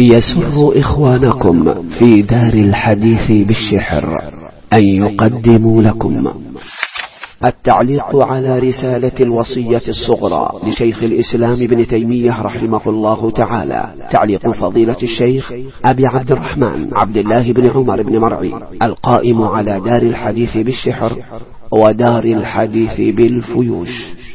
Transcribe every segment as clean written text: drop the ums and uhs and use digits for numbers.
يسر إخوانكم في دار الحديث بالشحر أن يقدموا لكم التعليق على رسالة الوصية الصغرى لشيخ الإسلام ابن تيمية رحمه الله تعالى. تعليق فضيلة الشيخ أبي عبد الرحمن عبد الله بن عمر بن مرعي القائم على دار الحديث بالشحر ودار الحديث بالفيوش.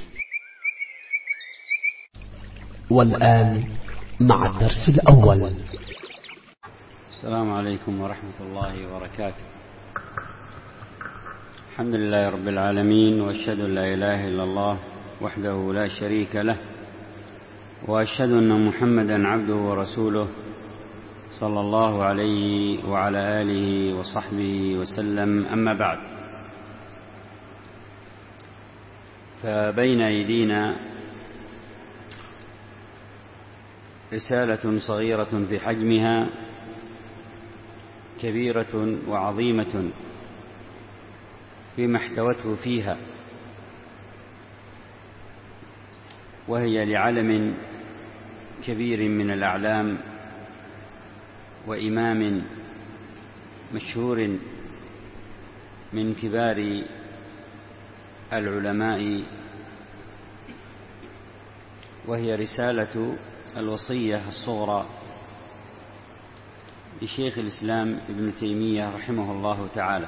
والآن مع الدرس الأول. السلام عليكم ورحمة الله وبركاته. الحمد لله رب العالمين، وأشهد أن لا إله إلا الله وحده لا شريك له، وأشهد أن محمدا عبده ورسوله صلى الله عليه وعلى آله وصحبه وسلم. أما بعد، فبين أيدينا رسالة صغيرة في حجمها كبيرة وعظيمة فيما احتوته فيها، وهي لعلم كبير من الأعلام وإمام مشهور من كبار العلماء، وهي رسالة الوصية الصغرى لشيخ الإسلام ابن تيمية رحمه الله تعالى.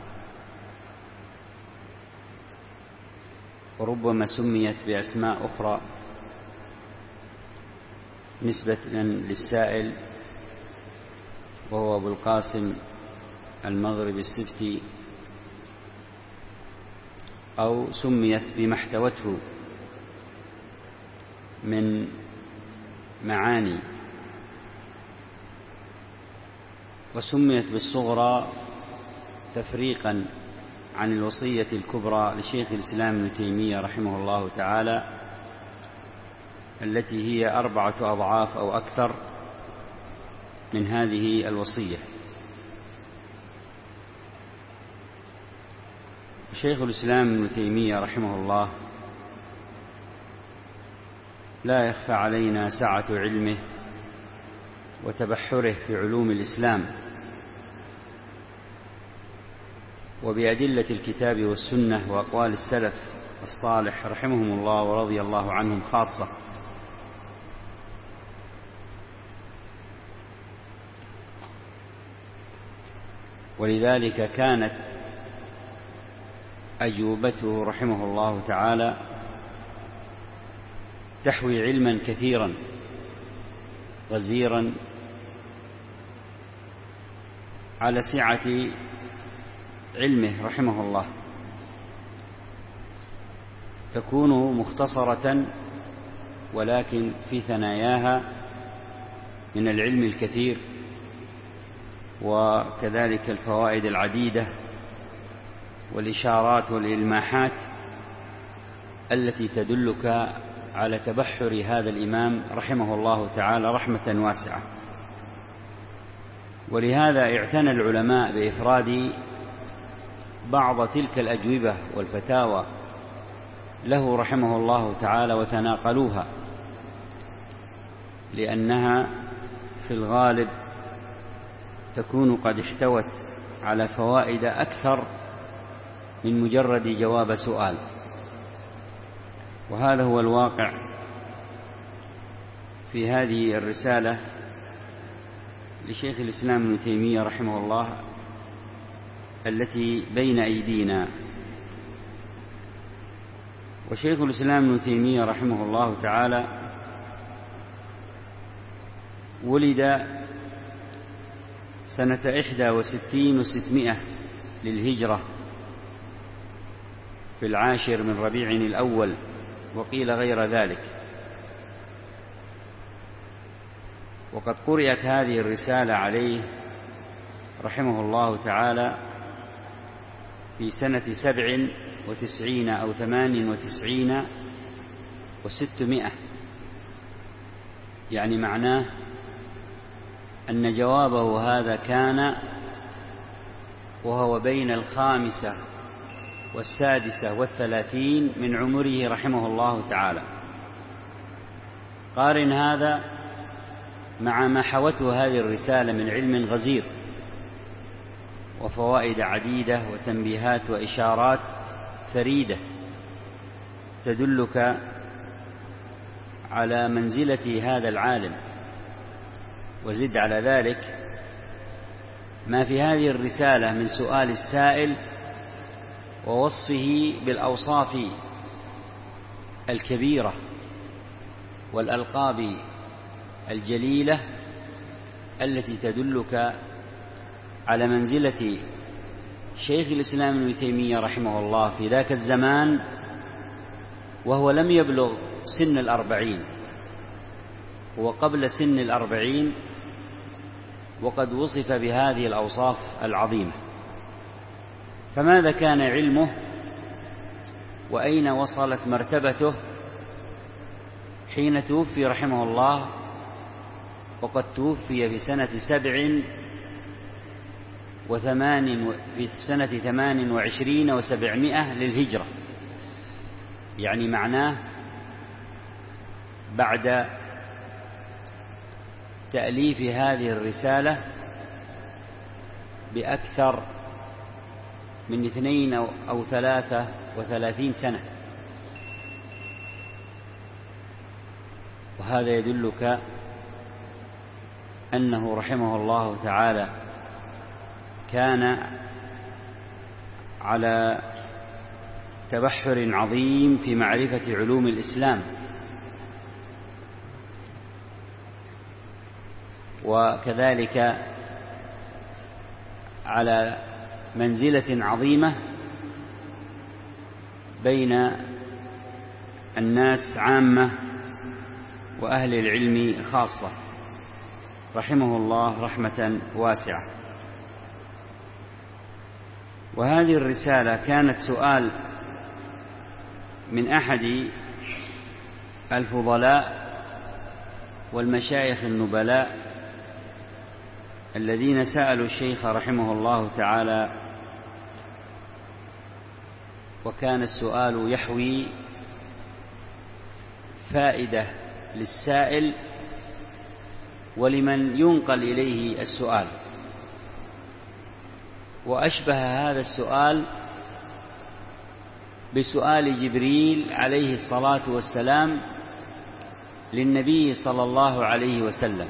وربما سميت بأسماء أخرى نسبة للسائل، وهو أبو القاسم المغرب السبتي، أو سميت بما احتوته من معاني، وسميت بالصغرى تفريقا عن الوصية الكبرى لشيخ الإسلام ابن تيمية رحمه الله تعالى، التي هي 4 أضعاف أو أكثر من هذه الوصية. شيخ الإسلام ابن تيمية رحمه الله لا يخفى علينا سعة علمه وتبحره في علوم الإسلام وبأدلة الكتاب والسنة وأقوال السلف الصالح رحمهم الله ورضي الله عنهم خاصة. ولذلك كانت أجوبته رحمه الله تعالى تحوي علما كثيرا غزيرا على سعة علمه رحمه الله، تكون مختصرة ولكن في ثناياها من العلم الكثير، وكذلك الفوائد العديدة والإشارات والإلماحات التي تدلك على تبحر هذا الإمام رحمه الله تعالى رحمة واسعة. ولهذا اعتنى العلماء بإفراد بعض تلك الأجوبة والفتاوى له رحمه الله تعالى وتناقلوها، لأنها في الغالب تكون قد احتوت على فوائد أكثر من مجرد جواب سؤال. وهذا هو الواقع في هذه الرسالة لشيخ الإسلام ابن تيمية رحمه الله التي بين أيدينا. وشيخ الإسلام ابن تيمية رحمه الله تعالى ولد سنة 61 و600 للهجرة في 10 من ربيع الأول، وقيل غير ذلك. وقد قرأت هذه الرسالة عليه رحمه الله تعالى في سنة 97 أو 98 و600، يعني معناه أن جوابه هذا كان وهو بين 5 و36 من عمره رحمه الله تعالى. قارن هذا مع ما حوته هذه الرسالة من علم غزير وفوائد عديدة وتنبيهات وإشارات فريدة تدلك على منزلة هذا العالم. وزد على ذلك ما في هذه الرسالة من سؤال السائل ووصفه بالأوصاف الكبيرة والألقاب الجليلة التي تدلك على منزلة شيخ الإسلام ابن تيمية رحمه الله في ذاك الزمان وهو لم يبلغ سن 40، هو قبل سن 40 وقد وصف بهذه الأوصاف العظيمة. فماذا كان علمه وأين وصلت مرتبته حين توفي رحمه الله، وقد توفي في سنة 28 و700 للهجرة، يعني معناه بعد تأليف هذه الرسالة بأكثر من 2 أو 33 سنة. وهذا يدلك أنه رحمه الله تعالى كان على تبحر عظيم في معرفة علوم الإسلام، وكذلك على منزلة عظيمة بين الناس عامة وأهل العلم خاصة، رحمه الله رحمة واسعة. وهذه الرسالة كانت سؤال من أحد الفضلاء والمشايخ النبلاء الذين سألوا الشيخ رحمه الله تعالى، وكان السؤال يحوي فائدة للسائل ولمن ينقل إليه السؤال. وأشبه هذا السؤال بسؤال جبريل عليه الصلاة والسلام للنبي صلى الله عليه وسلم.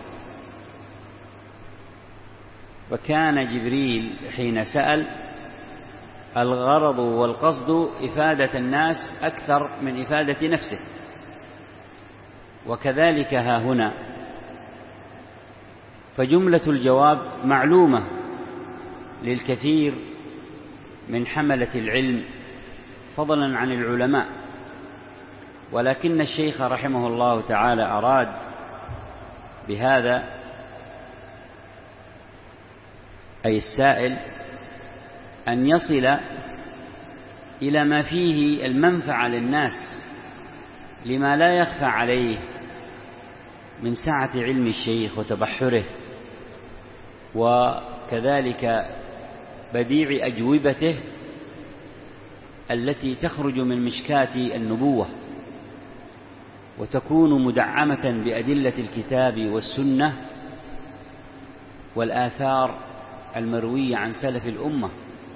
وكان جبريل حين سأل الغرض والقصد إفادة الناس أكثر من إفادة نفسه، وكذلك ها هنا، فجملة الجواب معلومة للكثير من حملة العلم فضلا عن العلماء، ولكن الشيخ رحمه الله تعالى أراد بهذا أي السائل أن يصل إلى ما فيه المنفعة للناس، لما لا يخفى عليه من سعة علم الشيخ وتبحره، وكذلك بديع أجوبته التي تخرج من مشكاة النبوة وتكون مدعمة بأدلة الكتاب والسنة والآثار المروية عن سلف الأمة.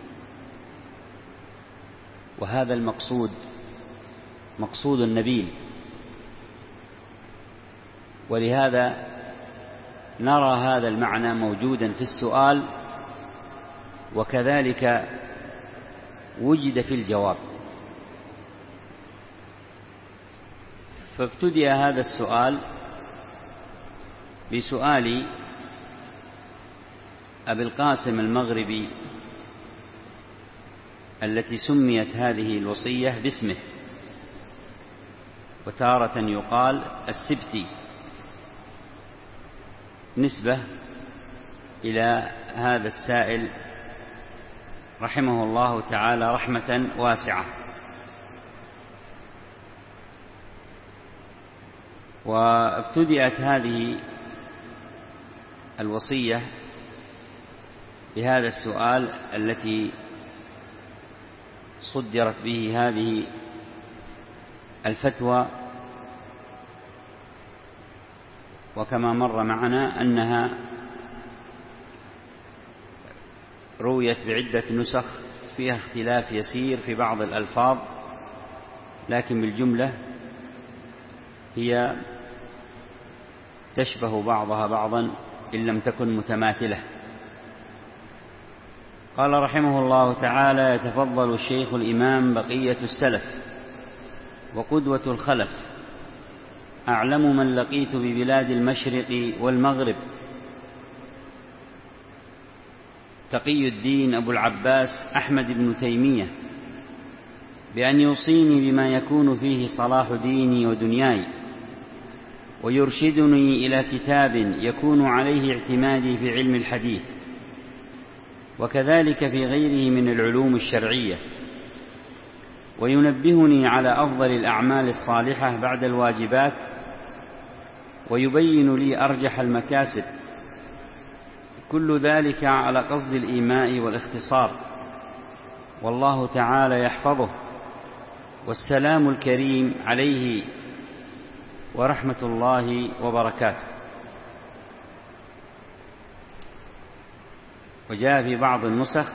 وهذا المقصود مقصود النبيل، ولهذا نرى هذا المعنى موجودا في السؤال، وكذلك وجد في الجواب. فابتدأ هذا السؤال بسؤال أبي القاسم المغربي التي سميت هذه الوصية باسمه، وتارة يقال السبتي نسبة إلى هذا السائل رحمه الله تعالى رحمة واسعة. وابتدأت هذه الوصية بهذا السؤال التي صدرت به هذه الفتوى، وكما مر معنا أنها رويت بعدة نسخ فيها اختلاف يسير في بعض الألفاظ، لكن بالجملة هي تشبه بعضها بعضا إن لم تكن متماثلة. قال رحمه الله تعالى: يتفضل الشيخ الإمام بقية السلف وقدوة الخلف، أعلم من لقيت ببلاد المشرق والمغرب، تقي الدين أبو العباس أحمد بن تيمية، بأن يوصيني بما يكون فيه صلاح ديني ودنياي، ويرشدني إلى كتاب يكون عليه اعتمادي في علم الحديث، وكذلك في غيره من العلوم الشرعية، وينبهني على أفضل الأعمال الصالحة بعد الواجبات، ويبين لي أرجح المكاسب، كل ذلك على قصد الإيماء والاختصار، والله تعالى يحفظه، والسلام الكريم عليه ورحمة الله وبركاته. وجاء في بعض النسخ: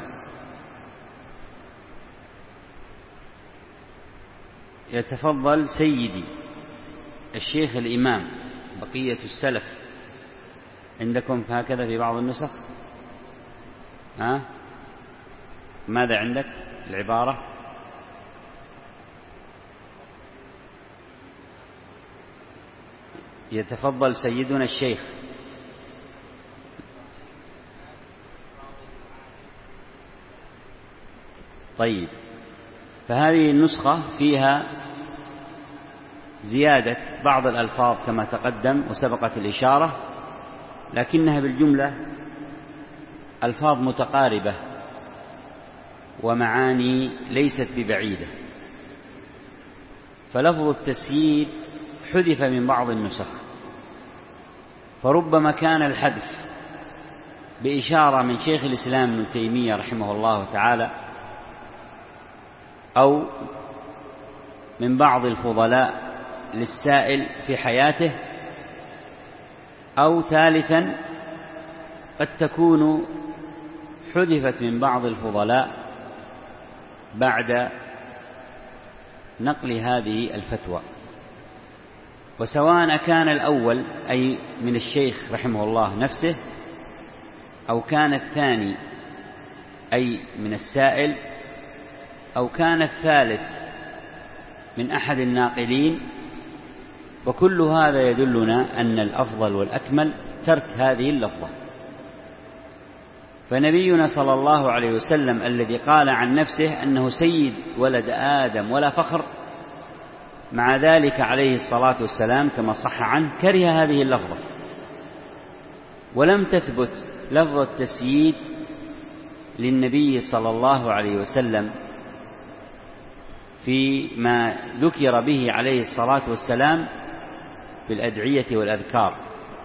يتفضل سيدي الشيخ الإمام بقية السلف. عندكم هكذا في بعض النسخ؟ ماذا عندك العبارة؟ يتفضل سيدنا الشيخ. طيب، فهذه النسخة فيها زيادة بعض الألفاظ كما تقدم وسبقت الإشارة، لكنها بالجملة ألفاظ متقاربة ومعاني ليست ببعيدة. فلفظ التسييد حذف من بعض النسخ، فربما كان الحذف بإشارة من شيخ الإسلام ابن تيمية رحمه الله تعالى، أو من بعض الفضلاء للسائل في حياته، أو ثالثا قد تكون حذفت من بعض الفضلاء بعد نقل هذه الفتوى. وسواء كان الأول أي من الشيخ رحمه الله نفسه، أو كان الثاني أي من السائل، أو كان الثالث من أحد الناقلين، وكل هذا يدلنا أن الأفضل والأكمل ترك هذه اللفظة. فنبينا صلى الله عليه وسلم الذي قال عن نفسه أنه سيد ولد آدم ولا فخر، مع ذلك عليه الصلاة والسلام كما صح عنه كره هذه اللفظة، ولم تثبت لفظة التسييد للنبي صلى الله عليه وسلم فيما ذكر به عليه الصلاة والسلام بالأدعية والأذكار،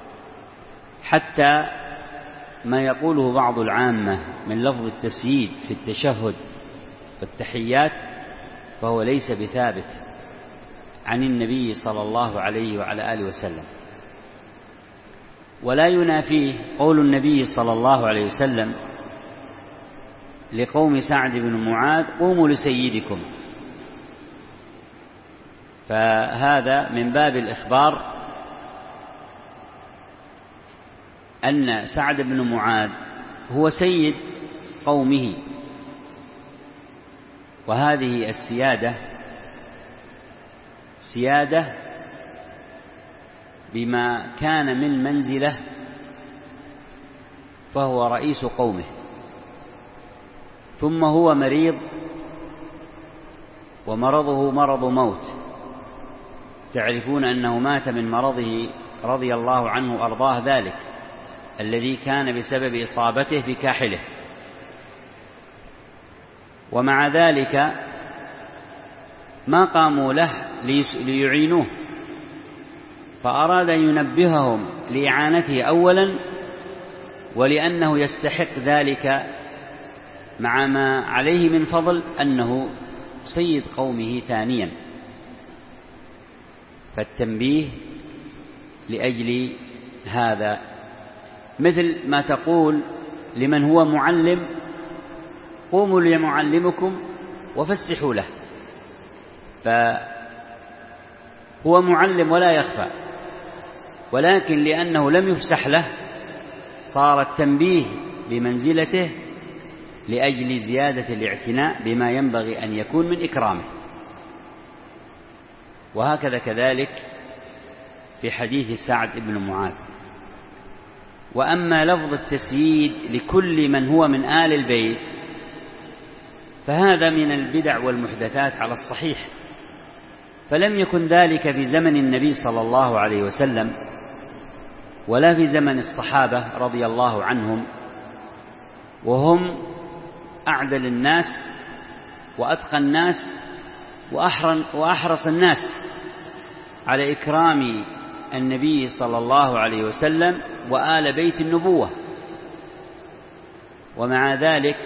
حتى ما يقوله بعض العامة من لفظ التسييد في التشهد والتحيات فهو ليس بثابت عن النبي صلى الله عليه وعلى آله وسلم. ولا ينافيه قول النبي صلى الله عليه وسلم لقوم سعد بن معاذ: قوموا لسيدكم. فهذا من باب الإخبار أن سعد بن معاذ هو سيد قومه، وهذه السيادة سيادة بما كان من منزله، فهو رئيس قومه، ثم هو مريض ومرضه مرض موت. تعرفون أنه مات من مرضه رضي الله عنه وأرضاه ذلك الذي كان بسبب إصابته في كاحله، ومع ذلك ما قاموا له ليعينوه، فأراد أن ينبههم لإعانته أولا، ولأنه يستحق ذلك مع ما عليه من فضل أنه سيد قومه ثانيا. فالتنبيه لأجل هذا، مثل ما تقول لمن هو معلم: قوموا لمعلمكم وفسحوا له. فهو معلم ولا يخفى، ولكن لأنه لم يفسح له صار التنبيه بمنزلته لأجل زيادة الاعتناء بما ينبغي أن يكون من إكرامه. وهكذا كذلك في حديث سعد بن معاذ. وأما لفظ التسييد لكل من هو من آل البيت فهذا من البدع والمحدثات على الصحيح، فلم يكن ذلك في زمن النبي صلى الله عليه وسلم ولا في زمن الصحابة رضي الله عنهم، وهم أعدل الناس وأتقى الناس وأحرص الناس على إكرام النبي صلى الله عليه وسلم وآل بيت النبوة. ومع ذلك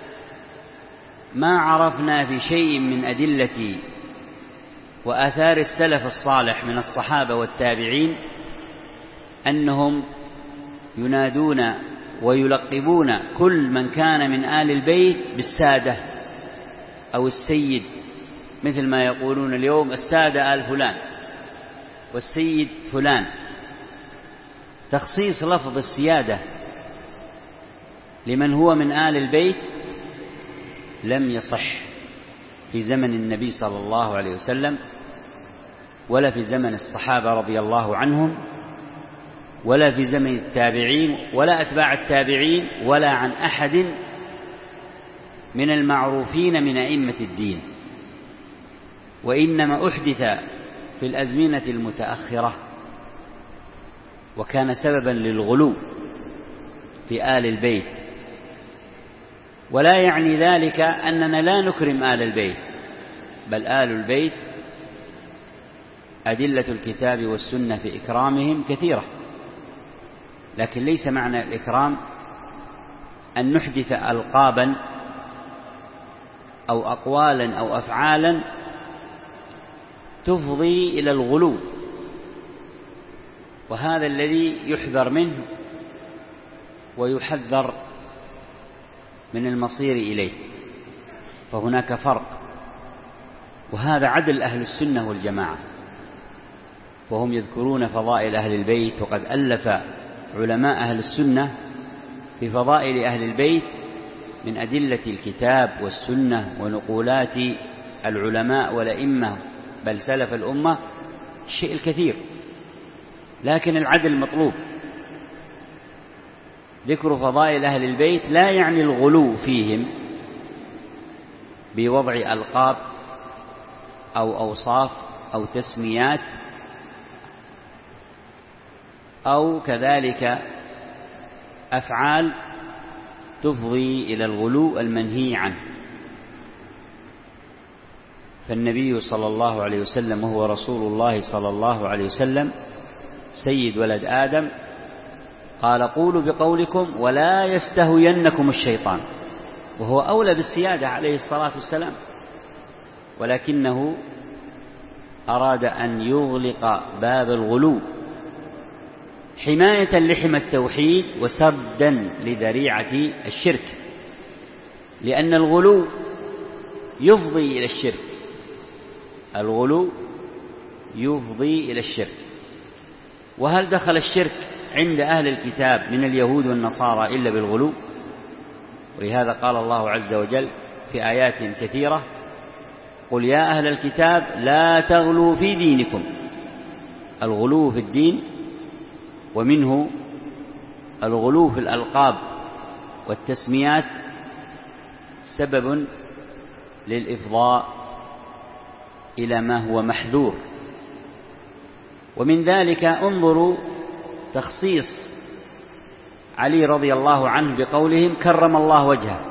ما عرفنا في شيء من أدلة وآثار السلف الصالح من الصحابة والتابعين أنهم ينادون ويلقبون كل من كان من آل البيت بالسادة أو السيد، مثل ما يقولون اليوم السادة آل فلان والسيد فلان. تخصيص لفظ السيادة لمن هو من آل البيت لم يصح في زمن النبي صلى الله عليه وسلم، ولا في زمن الصحابة رضي الله عنهم، ولا في زمن التابعين ولا أتباع التابعين، ولا عن أحد من المعروفين من أئمة الدين. وإنما أحدث في الأزمنة المتأخرة، وكان سببا للغلو في آل البيت. ولا يعني ذلك أننا لا نكرم آل البيت، بل آل البيت أدلة الكتاب والسنة في إكرامهم كثيرة، لكن ليس معنى الإكرام أن نحدث ألقابا أو أقوالا أو أفعالا تفضي إلى الغلو، وهذا الذي يحذر منه ويحذر من المصير إليه. فهناك فرق، وهذا عدل أهل السنة والجماعة، وهم يذكرون فضائل أهل البيت. وقد ألف علماء أهل السنة في فضائل أهل البيت من أدلة الكتاب والسنة ونقولات العلماء والأئمة بل سلف الأمة الشيء الكثير، لكن العدل مطلوب. ذكر فضائل أهل البيت لا يعني الغلو فيهم بوضع ألقاب أو أوصاف أو تسميات، أو كذلك أفعال تفضي إلى الغلو المنهي عنه. فالنبي صلى الله عليه وسلم وهو رسول الله صلى الله عليه وسلم سيد ولد آدم، قال: قولوا بقولكم ولا يستهوينكم الشيطان، وهو أولى بالسيادة عليه الصلاة والسلام، ولكنه أراد أن يغلق باب الغلو حماية لحمى التوحيد وسدا لذريعة الشرك، لأن الغلو يفضي إلى الشرك، الغلو يفضي إلى الشرك. وهل دخل الشرك عند أهل الكتاب من اليهود والنصارى إلا بالغلو؟ ولهذا قال الله عز وجل في آيات كثيرة: قل يا أهل الكتاب لا تغلوا في دينكم. الغلو في الدين، ومنه الغلو في الألقاب والتسميات، سبب للإفضاء إلى ما هو محذور. ومن ذلك انظروا تخصيص علي رضي الله عنه بقولهم: كرم الله وجهه.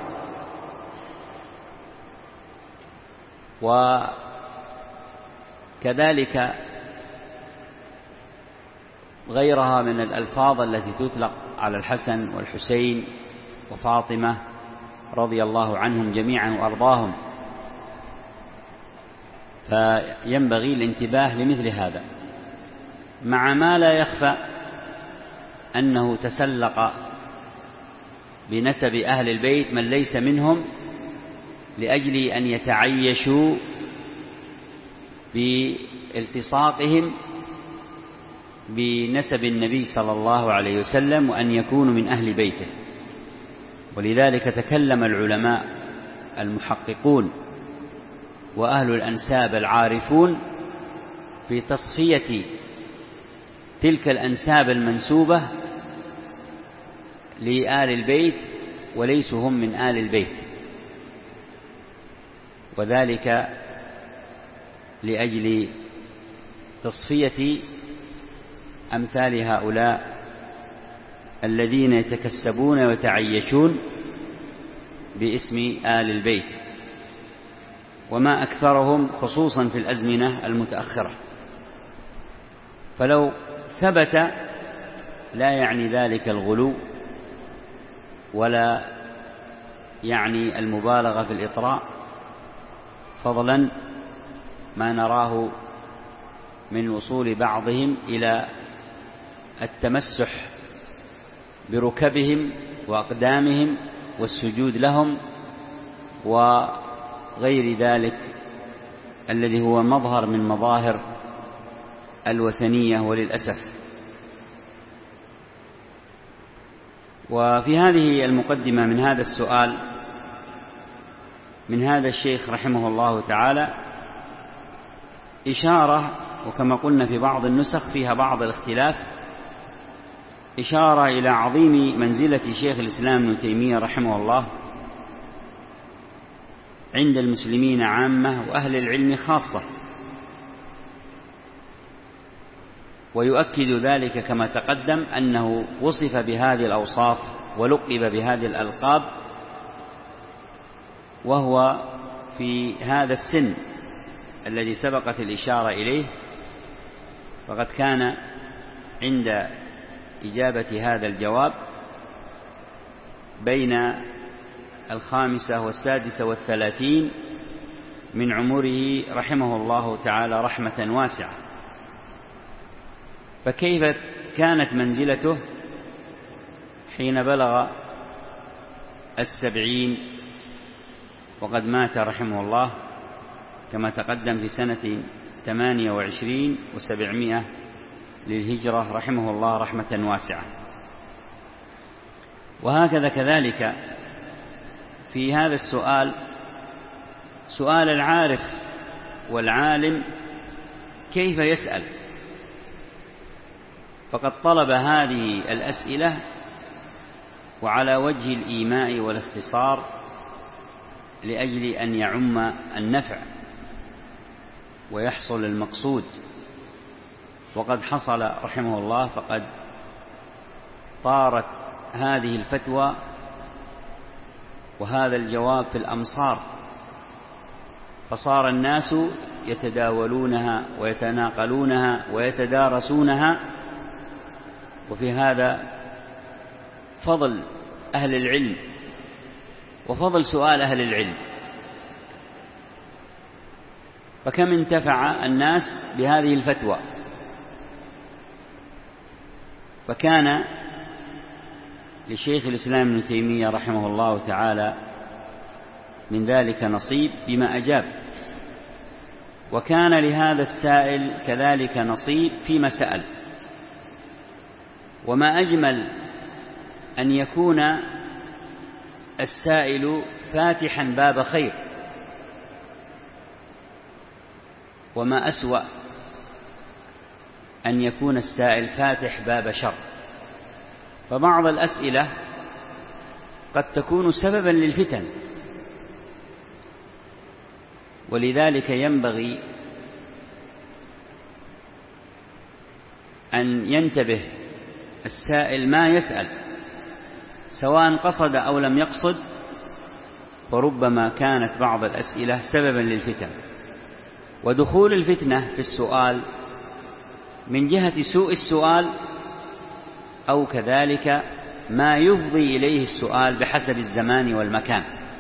وكذلك غيرها من الألفاظ التي تطلق على الحسن والحسين وفاطمة رضي الله عنهم جميعا وأرضاهم. فينبغي الانتباه لمثل هذا، مع ما لا يخفى أنه تسلق بنسب أهل البيت من ليس منهم لأجل أن يتعيشوا بالتصاقهم بنسب النبي صلى الله عليه وسلم وأن يكونوا من أهل بيته. ولذلك تكلم العلماء المحققون وأهل الأنساب العارفون في تصفية تلك الأنساب المنسوبة لآل البيت وليسوا هم من آل البيت، وذلك لأجل تصفية أمثال هؤلاء الذين يتكسبون ويتعيشون باسم آل البيت، وما أكثرهم خصوصا في الأزمنة المتأخرة. فلو ثبت لا يعني ذلك الغلو ولا يعني المبالغة في الإطراء، فضلا ما نراه من وصول بعضهم إلى التمسح بركبهم وأقدامهم والسجود لهم وغير ذلك الذي هو مظهر من مظاهر الوثنية وللأسف. وفي هذه المقدمة من هذا السؤال من هذا الشيخ رحمه الله تعالى إشارة، وكما قلنا في بعض النسخ فيها بعض الاختلاف، إشارة إلى عظيم منزلة شيخ الإسلام ابن تيمية رحمه الله عند المسلمين عامة وأهل العلم خاصة. ويؤكد ذلك كما تقدم أنه وصف بهذه الأوصاف ولقب بهذه الألقاب وهو في هذا السن الذي سبقت الإشارة إليه، فقد كان عند إجابة هذا الجواب بين 35 و36 من عمره رحمه الله تعالى رحمة واسعة. فكيف كانت منزلته حين بلغ 70 وقد مات رحمه الله كما تقدم في سنة 28 و700 للهجرة رحمه الله رحمة واسعة. وهكذا كذلك في هذا السؤال سؤال العارف والعالم كيف يسأل، فقد طلب هذه الأسئلة وعلى وجه الإيماء والاختصار لأجل أن يعم النفع ويحصل المقصود، وقد حصل رحمه الله، فقد طارت هذه الفتوى وهذا الجواب في الأمصار، فصار الناس يتداولونها ويتناقلونها ويتدارسونها. وفي هذا فضل أهل العلم وفضل سؤال أهل العلم، فكم انتفع الناس بهذه الفتوى. فكان لشيخ الإسلام ابن تيمية رحمه الله تعالى من ذلك نصيب بما أجاب، وكان لهذا السائل كذلك نصيب فيما سأل. وما أجمل أن يكون السائل فاتحا باب خير، وما أسوأ أن يكون السائل فاتح باب شر. فبعض الأسئلة قد تكون سببا للفتن، ولذلك ينبغي أن ينتبه السائل ما يسأل، سواء قصد أو لم يقصد، فربما كانت بعض الأسئلة سببا للفتن. ودخول الفتنة في السؤال من جهة سوء السؤال أو كذلك ما يفضي إليه السؤال بحسب الزمان والمكان،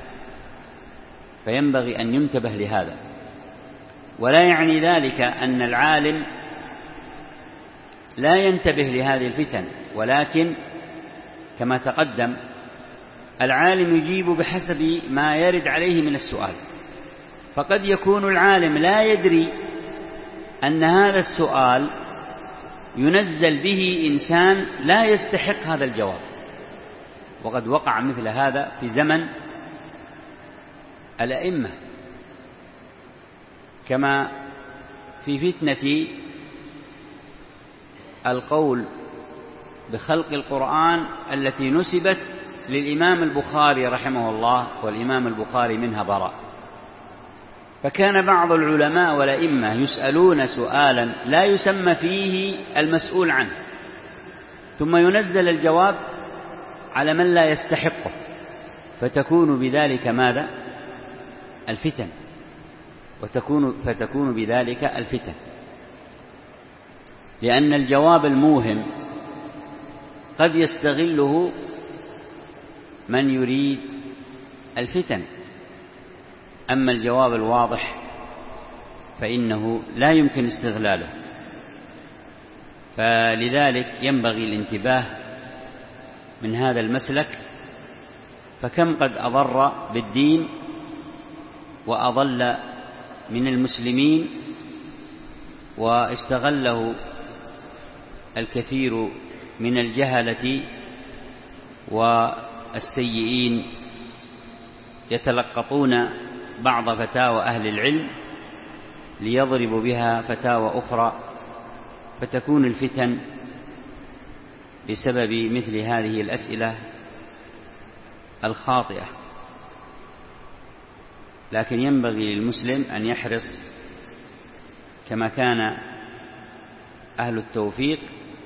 فينبغي أن ينتبه لهذا. ولا يعني ذلك أن العالم لا ينتبه لهذه الفتن، ولكن كما تقدم العالم يجيب بحسب ما يرد عليه من السؤال، فقد يكون العالم لا يدري أن هذا السؤال ينزل به إنسان لا يستحق هذا الجواب، وقد وقع مثل هذا في زمن الأئمة، كما في فتنة القول بخلق القرآن التي نسبت للإمام البخاري رحمه الله، والإمام البخاري منها براء. فكان بعض العلماء والأئمة يسألون سؤالا لا يسمى فيه المسؤول عنه، ثم ينزل الجواب على من لا يستحقه، فتكون بذلك ماذا؟ الفتن، فتكون بذلك الفتن، لأن الجواب الموهم قد يستغله من يريد الفتن، أما الجواب الواضح فإنه لا يمكن استغلاله. فلذلك ينبغي الانتباه من هذا المسلك، فكم قد أضر بالدين وأضل من المسلمين، واستغله الكثير من الجهلة والسيئين يتلقطون بعض فتاوى أهل العلم ليضربوا بها فتاوى أخرى، فتكون الفتن بسبب مثل هذه الأسئلة الخاطئة. لكن ينبغي للمسلم أن يحرص كما كان أهل التوفيق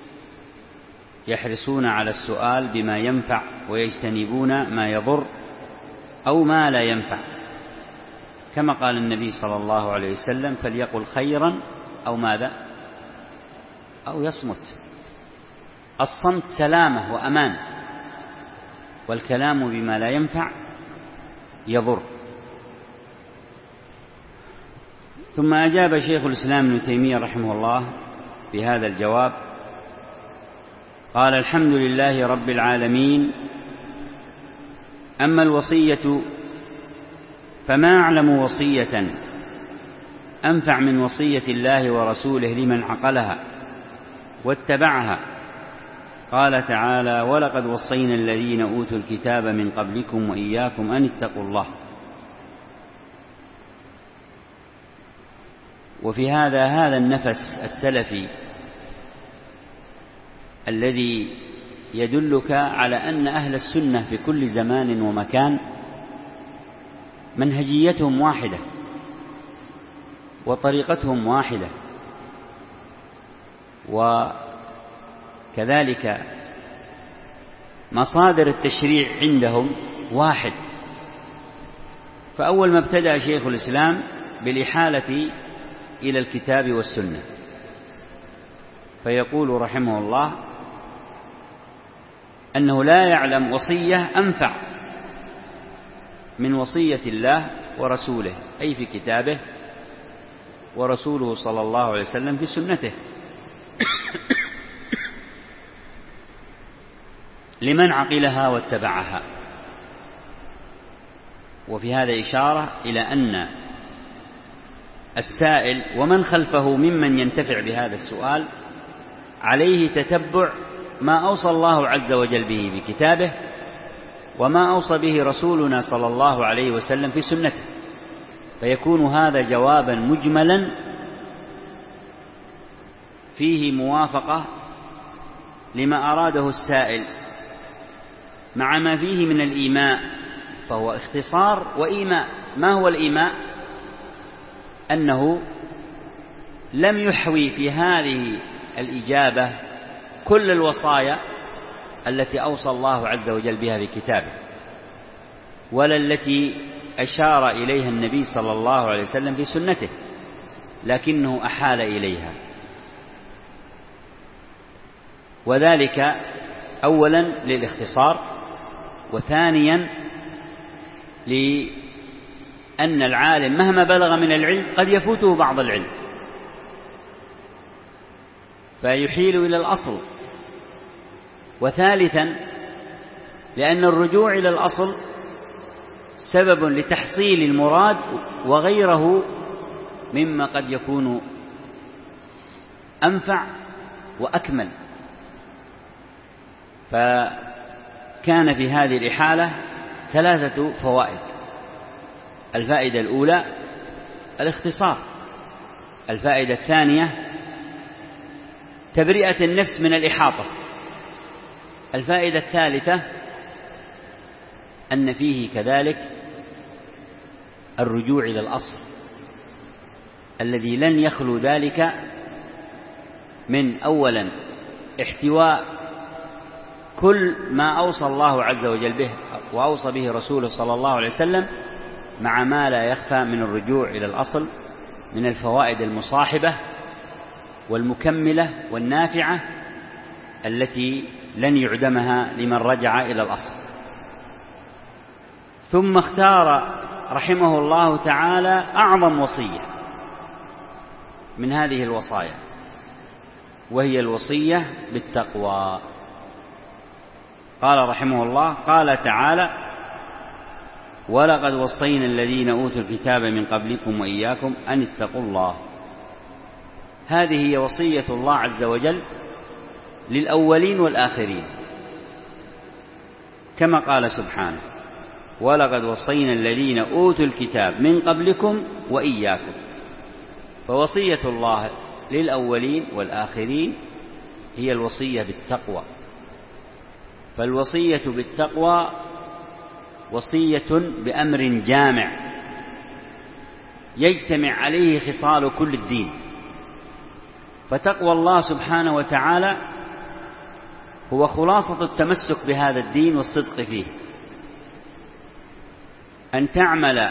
يحرصون على السؤال بما ينفع ويجتنبون ما يضر أو ما لا ينفع، كما قال النبي صلى الله عليه وسلم: فليقل خيرا أو ماذا؟ أو يصمت. الصمت سلامة وأمان، والكلام بما لا ينفع يضر. ثم أجاب شيخ الإسلام ابن تيمية رحمه الله بهذا الجواب، قال: الحمد لله رب العالمين. أما الوصية فما أعلم وصية أنفع من وصية الله ورسوله لمن عقلها واتبعها. قال تعالى: ولقد وصينا الذين أوتوا الكتاب من قبلكم وإياكم أن اتقوا الله. وفي هذا النفس السلفي الذي يدلك على أن أهل السنة في كل زمان ومكان منهجيتهم واحدة وطريقتهم واحدة، وكذلك مصادر التشريع عندهم واحد. فأول ما ابتدأ شيخ الإسلام بالإحالة إلى الكتاب والسنة، فيقول رحمه الله أنه لا يعلم وصية أنفع من وصية الله ورسوله، أي في كتابه، ورسوله صلى الله عليه وسلم في سنته، لمن عقلها واتبعها. وفي هذا إشارة إلى أن السائل ومن خلفه ممن ينتفع بهذا السؤال عليه تتبع ما أوصى الله عز وجل به بكتابه، وما أوصى به رسولنا صلى الله عليه وسلم في سنته، فيكون هذا جوابا مجملا فيه موافقة لما أراده السائل مع ما فيه من الإيماء، فهو اختصار وإيماء. ما هو الإيماء؟ أنه لم يحوي في هذه الإجابة كل الوصايا التي أوصى الله عز وجل بها بكتابه، ولا التي أشار إليها النبي صلى الله عليه وسلم في سنته، لكنه أحال إليها. وذلك أولا للاختصار، وثانيا لأن العالم مهما بلغ من العلم قد يفوته بعض العلم، فيحيل إلى الأصل. وثالثا لأن الرجوع إلى الأصل سبب لتحصيل المراد وغيره مما قد يكون أنفع وأكمل. فكان في هذه الإحالة 3 فوائد. الفائدة الأولى الاختصار، الفائدة الثانية تبرئة النفس من الإحاطة، الفائدة الثالثة أن فيه كذلك الرجوع إلى الأصل الذي لن يخلو ذلك من أولا احتواء كل ما أوصى الله عز وجل به وأوصى به رسوله صلى الله عليه وسلم، مع ما لا يخفى من الرجوع إلى الأصل من الفوائد المصاحبة والمكملة والنافعة التي لن يعدمها لمن رجع إلى الأصل. ثم اختار رحمه الله تعالى أعظم وصية من هذه الوصايا، وهي الوصية بالتقوى. قال رحمه الله: قال تعالى: ولقد وصينا الذين أوتوا الكتاب من قبلكم وإياكم أن اتقوا الله. هذه هي وصية الله عز وجل للأولين والآخرين، كما قال سبحانه: ولقد وصينا الذين أوتوا الكتاب من قبلكم وإياكم. فوصية الله للأولين والآخرين هي الوصية بالتقوى. فالوصية بالتقوى وصية بأمر جامع يجتمع عليه خصال كل الدين. فتقوى الله سبحانه وتعالى هو خلاصة التمسك بهذا الدين والصدق فيه، أن تعمل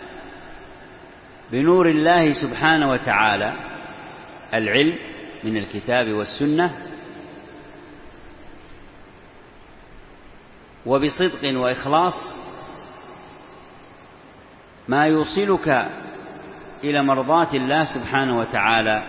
بنور الله سبحانه وتعالى العلم من الكتاب والسنة، وبصدق وإخلاص ما يوصلك إلى مرضاة الله سبحانه وتعالى،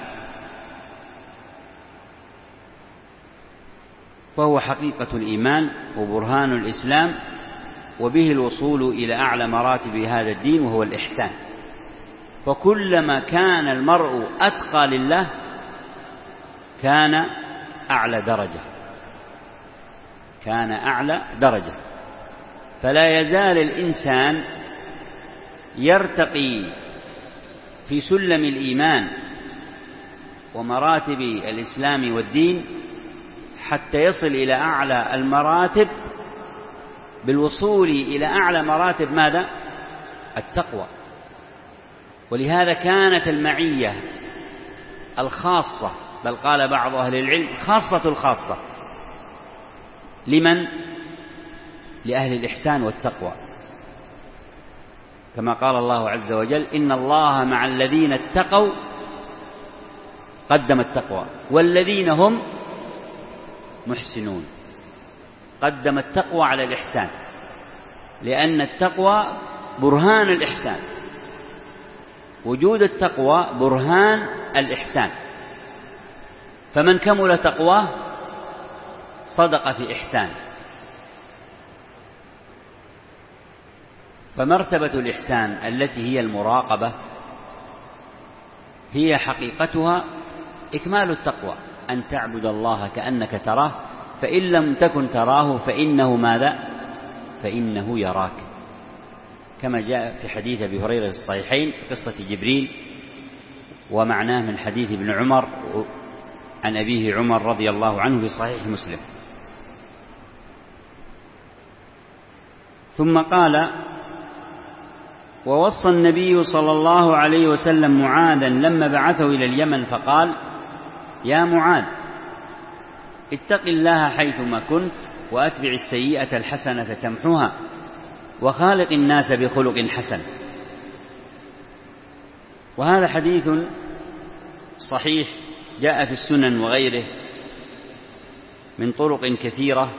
فهو حقيقة الإيمان وبرهان الإسلام، وبه الوصول إلى أعلى مراتب هذا الدين وهو الإحسان. فكلما كان المرء أتقى لله كان أعلى درجة، كان أعلى درجة. فلا يزال الإنسان يرتقي في سلم الإيمان ومراتب الإسلام والدين حتى يصل إلى أعلى المراتب، بالوصول إلى أعلى مراتب ماذا؟ التقوى. ولهذا كانت المعية الخاصة، بل قال بعض أهل العلم خاصة الخاصة، لمن؟ لأهل الإحسان والتقوى، كما قال الله عز وجل: إن الله مع الذين اتقوا، قدم التقوى، والذين هم محسنون. قدم التقوى على الإحسان، لأن التقوى برهان الإحسان، وجود التقوى برهان الإحسان. فمن كمل تقواه صدق في إحسانه. فمرتبة الإحسان التي هي المراقبة هي حقيقتها إكمال التقوى، أن تعبد الله كأنك تراه، فإن لم تكن تراه فإنه ماذا؟ فإنه يراك، كما جاء في حديث أبي هريرة في الصحيحين في قصة جبريل، ومعناه من حديث ابن عمر عن أبيه عمر رضي الله عنه في صحيح مسلم. ثم قال: ووصى النبي صلى الله عليه وسلم معاذا لما بعثه إلى اليمن فقال: يا معاذ، اتق الله حيثما كنت، وأتبع السيئة الحسنة تمحها، وخالق الناس بخلق حسن. وهذا حديث صحيح جاء في السنن وغيره من طرق كثيرة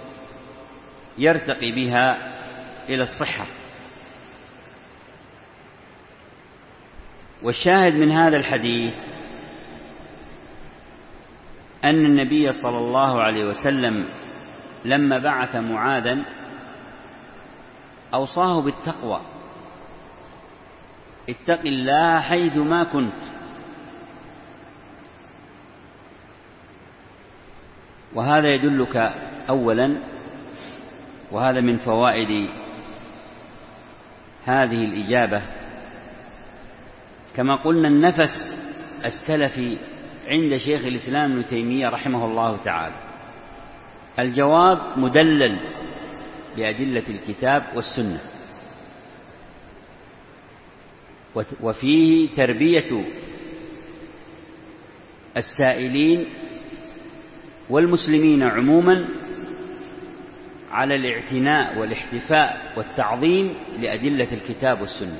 يرتقي بها إلى الصحة. والشاهد من هذا الحديث أن النبي صلى الله عليه وسلم لما بعث معاذا أوصاه بالتقوى: اتق الله حيثما كنت. وهذا يدلك أولا، وهذا من فوائد هذه الإجابة، كما قلنا النفس السلفي عند شيخ الإسلام ابن تيمية رحمه الله تعالى. الجواب مدلل بأدلة الكتاب والسنة، وفيه تربية السائلين والمسلمين عموما على الاعتناء والاحتفاء والتعظيم لأدلة الكتاب والسنة.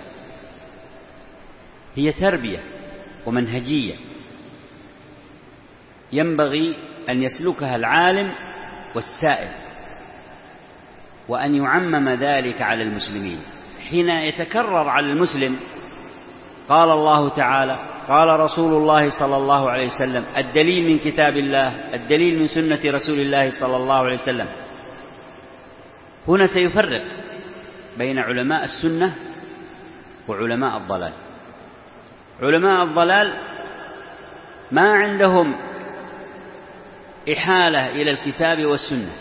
هي تربية ومنهجية ينبغي أن يسلكها العالم والسائل، وأن يعمم ذلك على المسلمين. حين يتكرر على المسلم قال الله تعالى، قال رسول الله صلى الله عليه وسلم، الدليل من كتاب الله، الدليل من سنة رسول الله صلى الله عليه وسلم، هنا سيفرق بين علماء السنة وعلماء الضلال. علماء الضلال ما عندهم إحالة إلى الكتاب والسنة،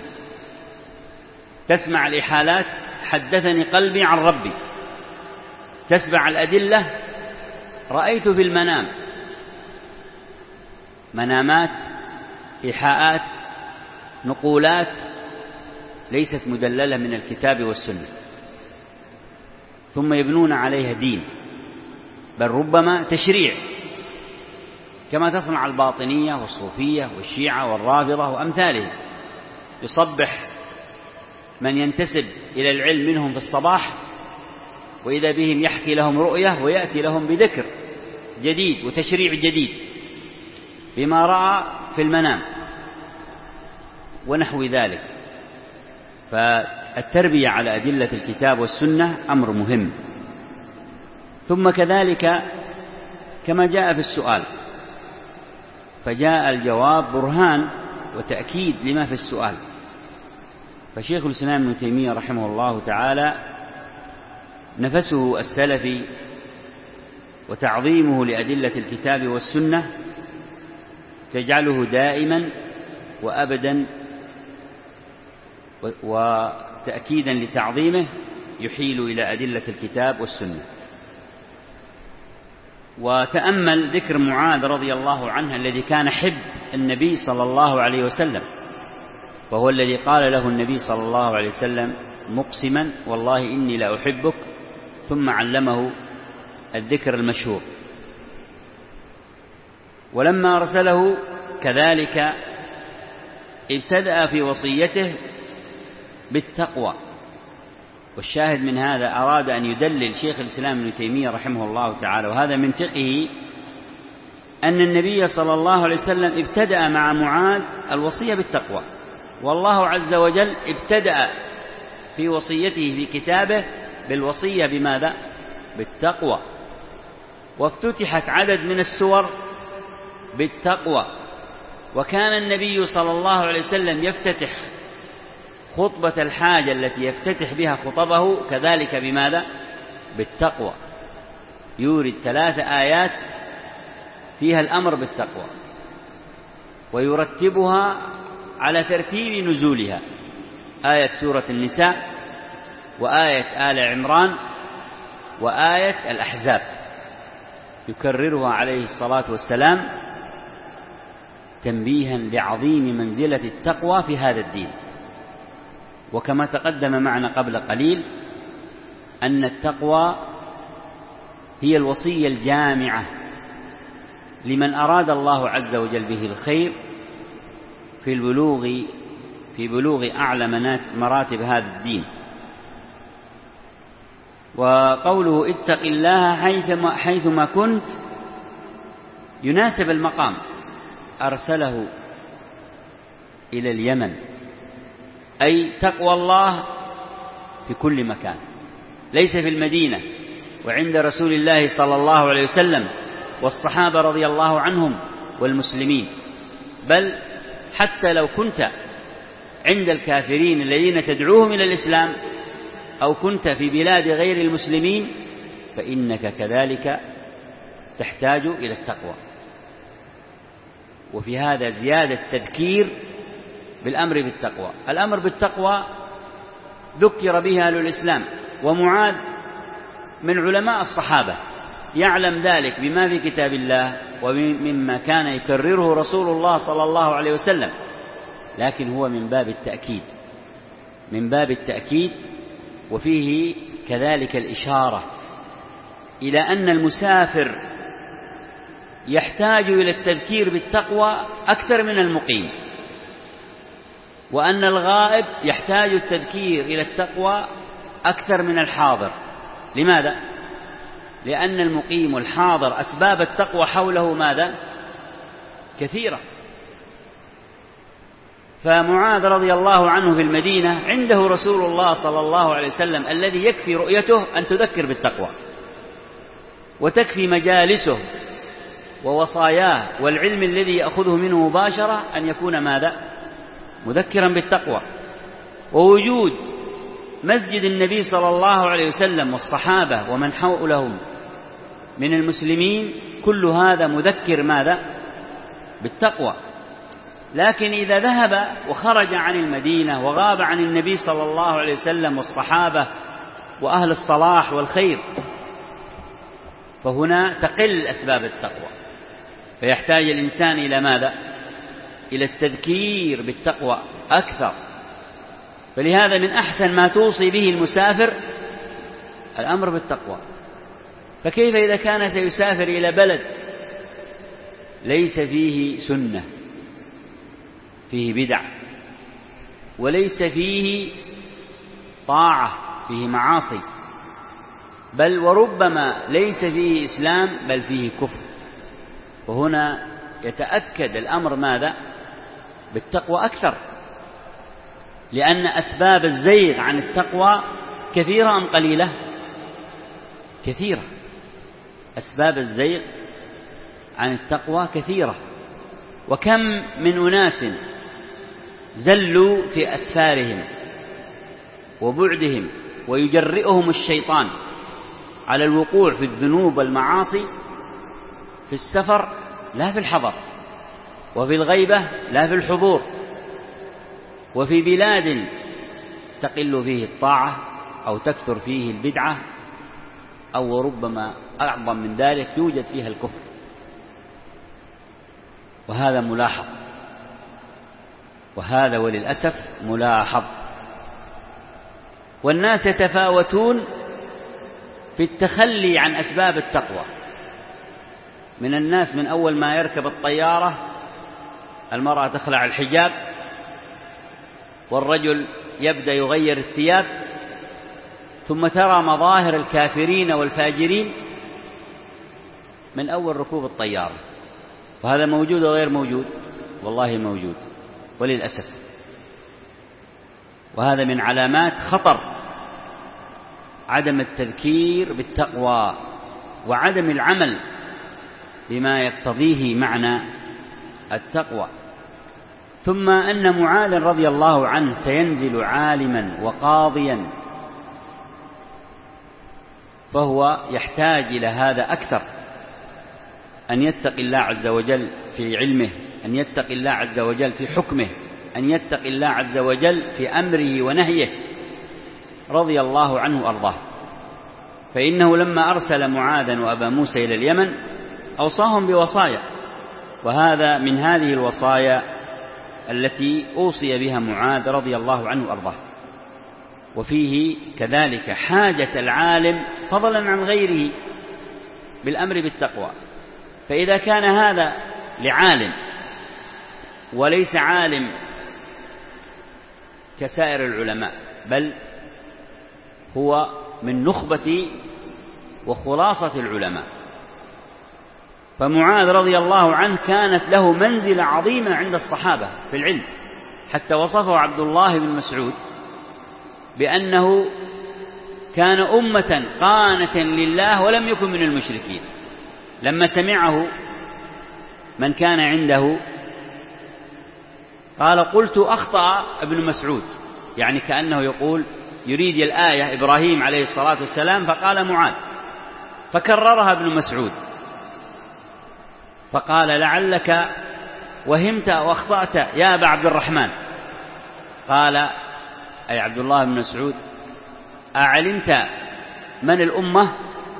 تسمع الإحالات: حدثني قلبي عن ربي، تسمع الأدلة: رأيت في المنام، منامات، إيحاءات، نقولات ليست مدللة من الكتاب والسنة، ثم يبنون عليها دين، بل ربما تشريع، كما تصنع الباطنية والصوفية والشيعة والرافضة وأمثالهم. يصبح من ينتسب إلى العلم منهم في الصباح، وإذا بهم يحكي لهم رؤية ويأتي لهم بذكر جديد وتشريع جديد بما رأى في المنام ونحو ذلك. فالتربية على أدلة الكتاب والسنة أمر مهم. ثم كذلك كما جاء في السؤال، فجاء الجواب برهان وتأكيد لما في السؤال. فشيخ الإسلام ابن تيمية رحمه الله تعالى نفسه السلفي وتعظيمه لأدلة الكتاب والسنة تجعله دائما وأبدا وتأكيدا لتعظيمه يحيل إلى أدلة الكتاب والسنة. وتأمل ذكر معاذ رضي الله عنه الذي كان حب النبي صلى الله عليه وسلم، وهو الذي قال له النبي صلى الله عليه وسلم مقسما: والله إني لا أحبك، ثم علمه الذكر المشهور. ولما أرسله كذلك ابتدأ في وصيته بالتقوى. والشاهد من هذا أراد أن يدلل شيخ الإسلام ابن تيمية رحمه الله تعالى، وهذا من فقهه، أن النبي صلى الله عليه وسلم ابتدأ مع معاذ الوصية بالتقوى، والله عز وجل ابتدأ في وصيته في كتابه بالوصية بماذا؟ بالتقوى. وافتتحت عدد من السور بالتقوى. وكان النبي صلى الله عليه وسلم يفتتح خطبة الحاجة التي يفتتح بها خطبه كذلك بماذا؟ بالتقوى. يورد 3 آيات فيها الأمر بالتقوى، ويرتبها على ترتيب نزولها: آية سورة النساء، وآية آل عمران، وآية الأحزاب، يكررها عليه الصلاة والسلام تنبيها لعظيم منزلة التقوى في هذا الدين. وكما تقدم معنا قبل قليل أن التقوى هي الوصية الجامعة لمن أراد الله عز وجل به الخير في بلوغ أعلى مراتب هذا الدين. وقوله اتق الله حيثما كنت يناسب المقام. أرسله إلى اليمن، أي تقوى الله في كل مكان، ليس في المدينة وعند رسول الله صلى الله عليه وسلم والصحابة رضي الله عنهم والمسلمين، بل حتى لو كنت عند الكافرين الذين تدعوهم إلى الإسلام، أو كنت في بلاد غير المسلمين، فإنك كذلك تحتاج إلى التقوى. وفي هذا زيادة تذكير بالأمر بالتقوى. الأمر بالتقوى ذكر به أهل الإسلام، ومعاذ من علماء الصحابة يعلم ذلك بما في كتاب الله ومما كان يكرره رسول الله صلى الله عليه وسلم، لكن هو من باب التأكيد، وفيه كذلك الإشارة إلى أن المسافر يحتاج إلى التذكير بالتقوى أكثر من المقيم، وأن الغائب يحتاج التذكير إلى التقوى أكثر من الحاضر. لماذا؟ لأن المقيم الحاضر أسباب التقوى حوله ماذا؟ كثيرة. فمعاذ رضي الله عنه في المدينة عنده رسول الله صلى الله عليه وسلم الذي يكفي رؤيته أن تذكر بالتقوى، وتكفي مجالسه ووصاياه والعلم الذي يأخذه منه مباشرة أن يكون ماذا؟ مذكرا بالتقوى. ووجود مسجد النبي صلى الله عليه وسلم والصحابة ومن حولهم من المسلمين كل هذا مذكر ماذا؟ بالتقوى. لكن إذا ذهب وخرج عن المدينة وغاب عن النبي صلى الله عليه وسلم والصحابة وأهل الصلاح والخير، فهنا تقل أسباب التقوى، فيحتاج الإنسان إلى ماذا؟ إلى التذكير بالتقوى أكثر. فلهذا من أحسن ما توصي به المسافر الأمر بالتقوى. فكيف إذا كان سيسافر إلى بلد ليس فيه سنة، فيه بدع، وليس فيه طاعة، فيه معاصي، بل وربما ليس فيه إسلام بل فيه كفر، وهنا يتأكد الأمر ماذا؟ بالتقوى أكثر، لأن أسباب الزيغ عن التقوى كثيرة أم قليلة؟ كثيرة. أسباب الزيغ عن التقوى كثيرة. وكم من أناس زلوا في أسفارهم وبعدهم ويجرئهم الشيطان على الوقوع في الذنوب والمعاصي في السفر لا في الحضر، وفي الغيبة لا في الحضور، وفي بلاد تقل فيه الطاعة أو تكثر فيه البدعة، أو ربما أعظم من ذلك يوجد فيها الكفر. وهذا ملاحظ، وهذا وللأسف ملاحظ. والناس يتفاوتون في التخلي عن أسباب التقوى. من الناس من أول ما يركب الطيارة المرأة تخلع الحجاب، والرجل يبدأ يغير الثياب، ثم ترى مظاهر الكافرين والفاجرين من أول ركوب الطيارة. وهذا موجود وغير موجود؟ والله موجود وللأسف. وهذا من علامات خطر عدم التذكير بالتقوى وعدم العمل بما يقتضيه معنى التقوى. ثم أن معاذ رضي الله عنه سينزل عالما وقاضيا، فهو يحتاج إلى هذا أكثر، أن يتقي الله عز وجل في علمه، أن يتقي الله عز وجل في حكمه، أن يتقي الله عز وجل في أمره ونهيه رضي الله عنه وأرضاه. فإنه لما أرسل معاذا وأبا موسى إلى اليمن أوصاهم بوصايا، وهذا من هذه الوصايا التي أوصي بها معاذ رضي الله عنه وأرضاه. وفيه كذلك حاجة العالم فضلا عن غيره بالأمر بالتقوى. فإذا كان هذا لعالم وليس عالم كسائر العلماء، بل هو من نخبة وخلاصة العلماء، فمعاذ رضي الله عنه كانت له منزلة عظيمة عند الصحابة في العلم، حتى وصفه عبد الله بن مسعود بأنه كان أمة قانتا لله ولم يكن من المشركين. لما سمعه من كان عنده قال قلت أخطأ ابن مسعود، يعني كأنه يقول يريد الآية إبراهيم عليه الصلاة والسلام، فقال معاذ، فكررها ابن مسعود فقال لعلك وهمت أو أخطأت يا أبا عبد الرحمن. قال أي عبد الله بن مسعود أعلمت من الأمة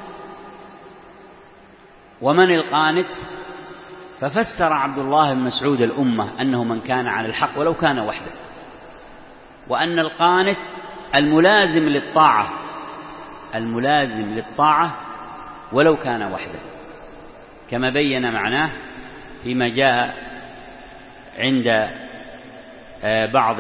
ومن القانت؟ ففسر عبد الله بن مسعود الأمة أنه من كان على الحق ولو كان وحده، وأن القانت الملازم للطاعة ولو كان وحده، كما بين معناه فيما جاء عند بعض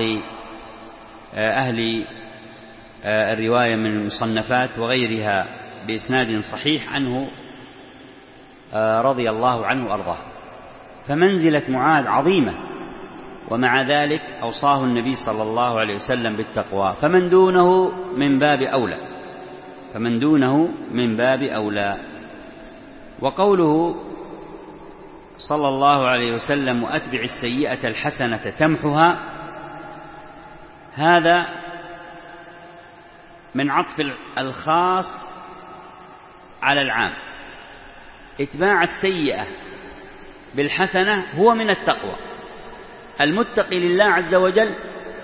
أهل الرواية من المصنفات وغيرها بإسناد صحيح عنه رضي الله عنه وأرضاه. فمنزلة معاذ عظيمة، ومع ذلك أوصاه النبي صلى الله عليه وسلم بالتقوى، فمن دونه من باب أولى. وقوله صلى الله عليه وسلم وأتبع السيئة الحسنة تمحها، هذا من عطف الخاص على العام. اتباع السيئة بالحسنة هو من التقوى. المتقي لله عز وجل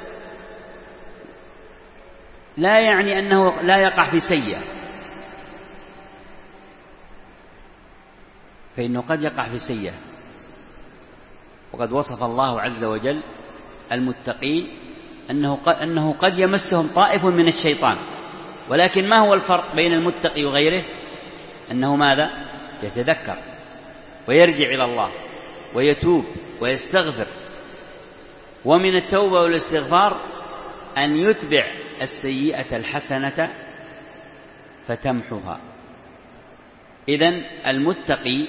لا يعني أنه لا يقع في سيئة، فإنه قد يقع في سيئة، وقد وصف الله عز وجل المتقين أنه قد يمسهم طائف من الشيطان. ولكن ما هو الفرق بين المتقي وغيره؟ أنه ماذا؟ يتذكر ويرجع إلى الله ويتوب ويستغفر. ومن التوبة والاستغفار أن يتبع السيئة الحسنة فتمحها. إذن المتقي،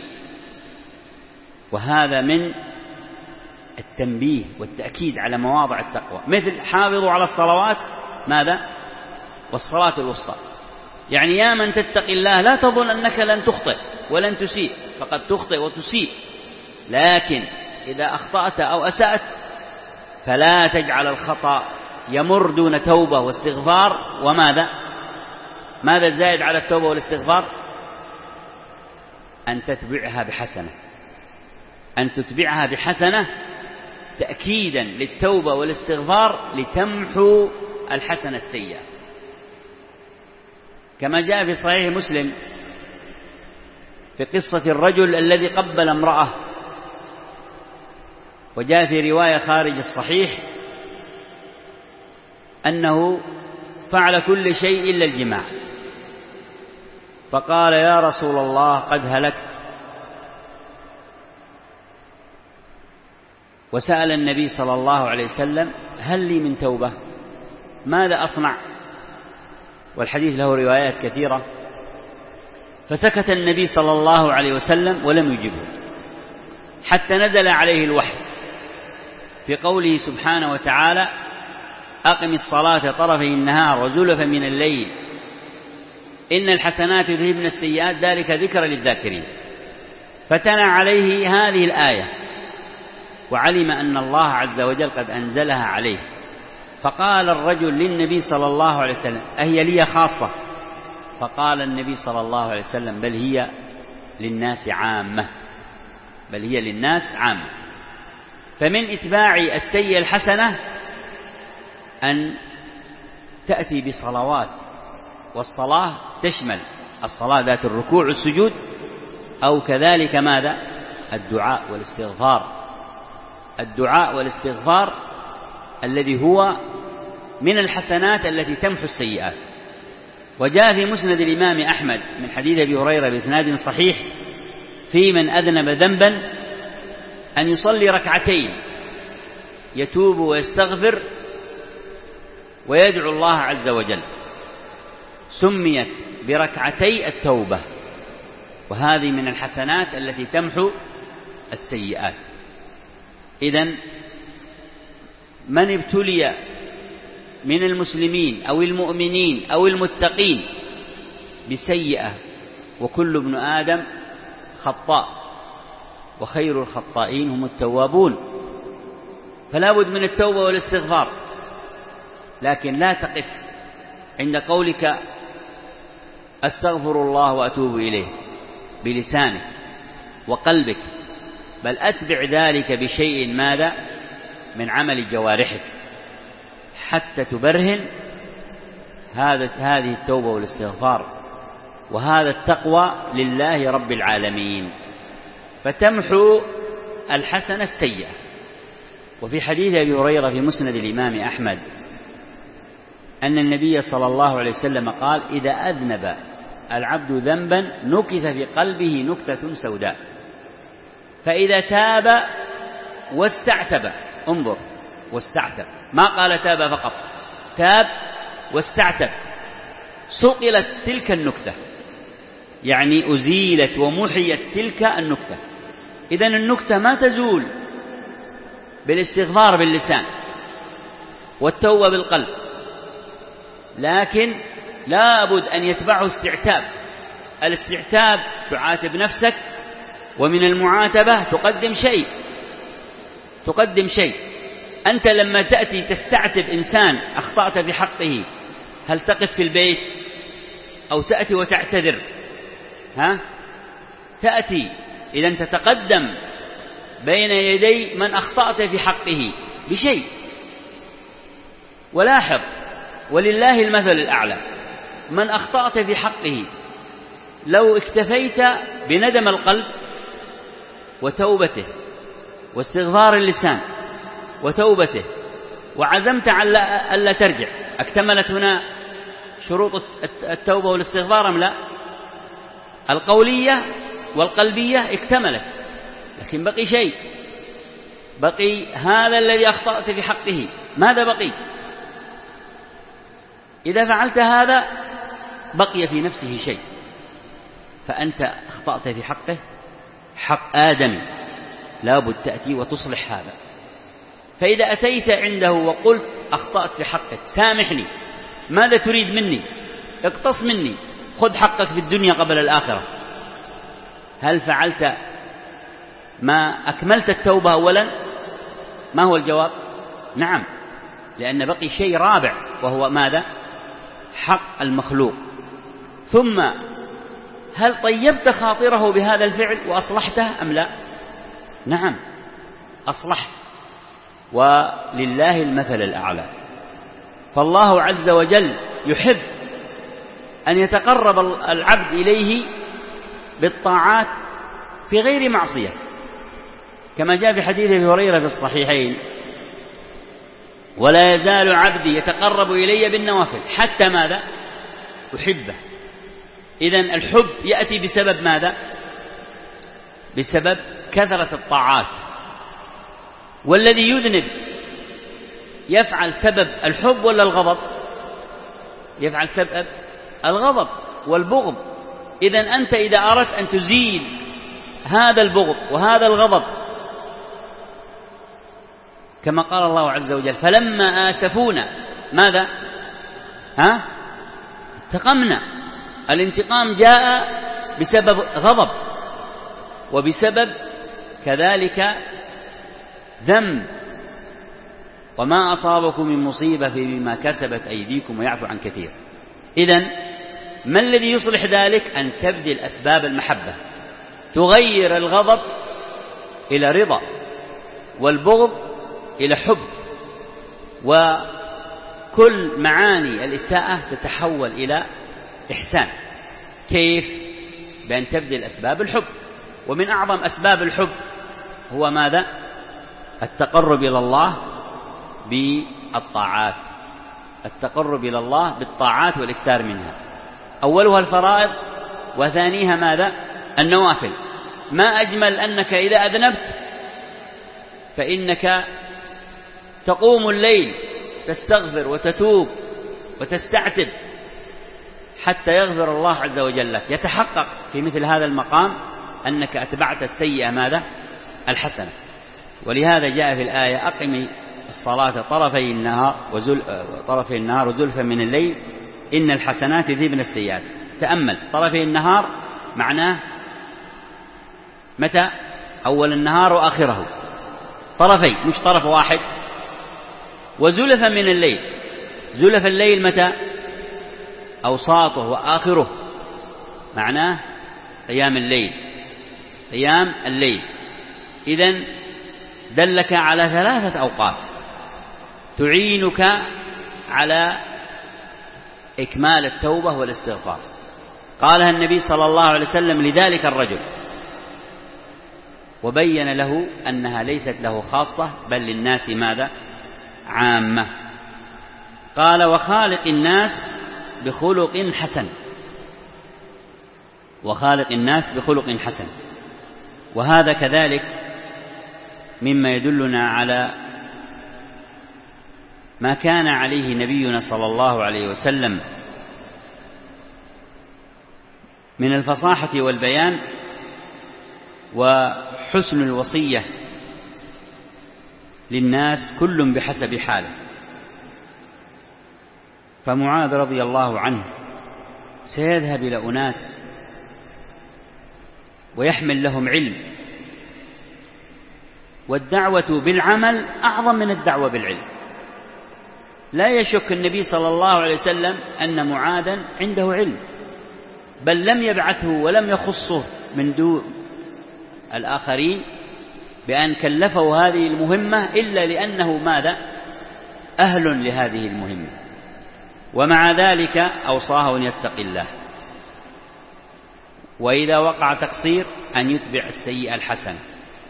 وهذا من التنبيه والتأكيد على مواضع التقوى، مثل حافظوا على الصلوات ماذا؟ والصلاة الوسطى. يعني يا من تتقي الله لا تظن أنك لن تخطئ ولن تسيء، فقد تخطئ وتسيء، لكن إذا أخطأت أو أسأت فلا تجعل الخطأ يمر دون توبة واستغفار. ماذا الزائد على التوبة والاستغفار؟ أن تتبعها بحسنة تأكيدا للتوبة والاستغفار لتمحو الحسنة السيئة، كما جاء في صحيح مسلم في قصة الرجل الذي قبل امرأة، وجاء في رواية خارج الصحيح أنه فعل كل شيء إلا الجماع، فقال يا رسول الله قد هلكت، وسأل النبي صلى الله عليه وسلم هل لي من توبة؟ ماذا أصنع؟ والحديث له روايات كثيرة. فسكت النبي صلى الله عليه وسلم ولم يجبه حتى نزل عليه الوحي في قوله سبحانه وتعالى أقم الصلاة طرفي النهار وزلفا من الليل إن الحسنات يذهبن السيئات ذلك ذكرى للذاكرين. فتنى عليه هذه الآية وعلم أن الله عز وجل قد أنزلها عليه، فقال الرجل للنبي صلى الله عليه وسلم أهي لي خاصة؟ فقال النبي صلى الله عليه وسلم بل هي للناس عامة. فمن إتباع السيئة الحسنة أن تأتي بصلوات، والصلاة تشمل الصلاة ذات الركوع والسجود، أو كذلك ماذا؟ الدعاء والاستغفار الذي هو من الحسنات التي تمحو السيئات. وجاء في مسند الإمام أحمد من حديث أبي هريرة بإسناد صحيح في من أذنب ذنبا أن يصلي ركعتين يتوب ويستغفر ويدعو الله عز وجل، سميت بركعتي التوبة، وهذه من الحسنات التي تمحو السيئات. إذن من ابتلي من المسلمين أو المؤمنين أو المتقين بسيئة، وكل ابن آدم خطاء وخير الخطائين هم التوابون، فلا بد من التوبة والاستغفار. لكن لا تقف عند قولك أستغفر الله وأتوب إليه بلسانك وقلبك، بل أتبع ذلك بشيء ماذا؟ من عمل جوارحك، حتى تبرهن هذه التوبة والاستغفار وهذا التقوى لله رب العالمين، فتمحو الحسنة السيئة. وفي حديث أبي هريرة في مسند الإمام أحمد أن النبي صلى الله عليه وسلم قال: إذا أذنب العبد ذنبا نكث في قلبه نكتة سوداء، فإذا تاب واستعتب، انظر، واستعتب، ما قال تاب فقط، تاب واستعتب، صقلت تلك النكتة، يعني أزيلت ومحيت تلك النكتة. إذن النكتة ما تزول بالاستغفار باللسان والتوبة بالقلب، لكن لا بد أن يتبعه استعتاب. الاستعتاب تعاتب نفسك، ومن المعاتبة تقدم شيء. أنت لما تأتي تستعتب إنسان أخطأت في حقه، هل تقف في البيت أو تأتي وتعتذر؟ تأتي إذا تتقدم بين يدي من أخطأت في حقه بشيء. ولاحظ، ولله المثل الأعلى، من أخطأت في حقه لو اكتفيت بندم القلب وتوبته واستغفار اللسان وتوبته وعزمت على ألا ترجع، اكتملت هنا شروط التوبة والاستغفار أم لا؟ القولية والقلبية اكتملت، لكن بقي شيء، بقي هذا الذي أخطأت في حقه. ماذا بقي؟ إذا فعلت هذا بقي في نفسه شيء، فأنت أخطأت في حقه، حق آدم، لا بد تأتي وتصلح هذا. فإذا أتيت عنده وقلت أخطأت في حقك، سامحني، ماذا تريد مني؟ اقتص مني، خذ حقك في الدنيا قبل الآخرة. هل فعلت ما أكملت التوبة أولا؟ ما هو الجواب؟ نعم، لأن بقي شيء رابع، وهو ماذا؟ حق المخلوق. ثم هل طيبت خاطره بهذا الفعل وأصلحته أم لا؟ نعم، أصلحت، ولله المثل الأعلى. فالله عز وجل يحب أن يتقرب العبد إليه بالطاعات في غير معصية، كما جاء في حديث أبي هريرة في الصحيحين: ولا يزال عبدي يتقرب إلي بالنوافل حتى ماذا؟ أحبه. إذن الحب يأتي بسبب ماذا؟ بسبب كثرة الطاعات. والذي يذنب يفعل سبب الحب ولا الغضب؟ يفعل سبب الغضب والبغض. إذن أنت إذا أردت أن تزيل هذا البغض وهذا الغضب، كما قال الله عز وجل: فلما آسفونا ماذا؟ انتقمنا. الانتقام جاء بسبب غضب، وبسبب كذلك ذنب. وما أصابكم من مصيبة فبما كسبت أيديكم ويعفو عن كثير. إذن ما الذي يصلح ذلك؟ أن تبذل أسباب المحبة، تغير الغضب إلى رضا، والبغض إلى حب، وكل معاني الإساءة تتحول إلى إحسان. كيف؟ بأن تبذل أسباب الحب. ومن أعظم أسباب الحب هو ماذا؟ التقرب إلى الله بالطاعات، التقرب إلى الله بالطاعات والإكثار منها. أولها الفرائض، وثانيها ماذا؟ النوافل. ما أجمل أنك إذا أذنبت فإنك تقوم الليل تستغفر وتتوب وتستعتب حتى يغفر الله عز وجل لك. يتحقق في مثل هذا المقام أنك أتبعت السيئة ماذا؟ الحسنة. ولهذا جاء في الآية: أقم الصلاة طرفي النهار وزلفا من الليل إن الحسنات يذهبن السيئات. تأمل، طرفي النهار معناه متى؟ أول النهار وآخره، طرفي، مش طرف واحد. وزلفا من الليل. زلف الليل متى؟ أوساطه وآخره، معناه قيام الليل، قيام الليل. إذن دلك على 3 أوقات تعينك على إكمال التوبة والاستغفار. قالها النبي صلى الله عليه وسلم لذلك الرجل، وبين له أنها ليست له خاصة بل للناس ماذا؟ عامة. قال: وخالق الناس بخلق حسن. وخالق الناس بخلق حسن. وهذا كذلك مما يدلنا على ما كان عليه نبينا صلى الله عليه وسلم من الفصاحة والبيان وحسن الوصية للناس كل بحسب حاله. فمعاذ رضي الله عنه سيذهب إلى أناس ويحمل لهم علم، والدعوة بالعمل أعظم من الدعوة بالعلم. لا يشك النبي صلى الله عليه وسلم أن معاذا عنده علم، بل لم يبعثه ولم يخصه من دون الآخرين بأن كلفه هذه المهمة إلا لأنه ماذا؟ أهل لهذه المهمة. ومع ذلك أوصاه أن يتقي الله، وإذا وقع تقصير أن يتبع السيئة الحسنة.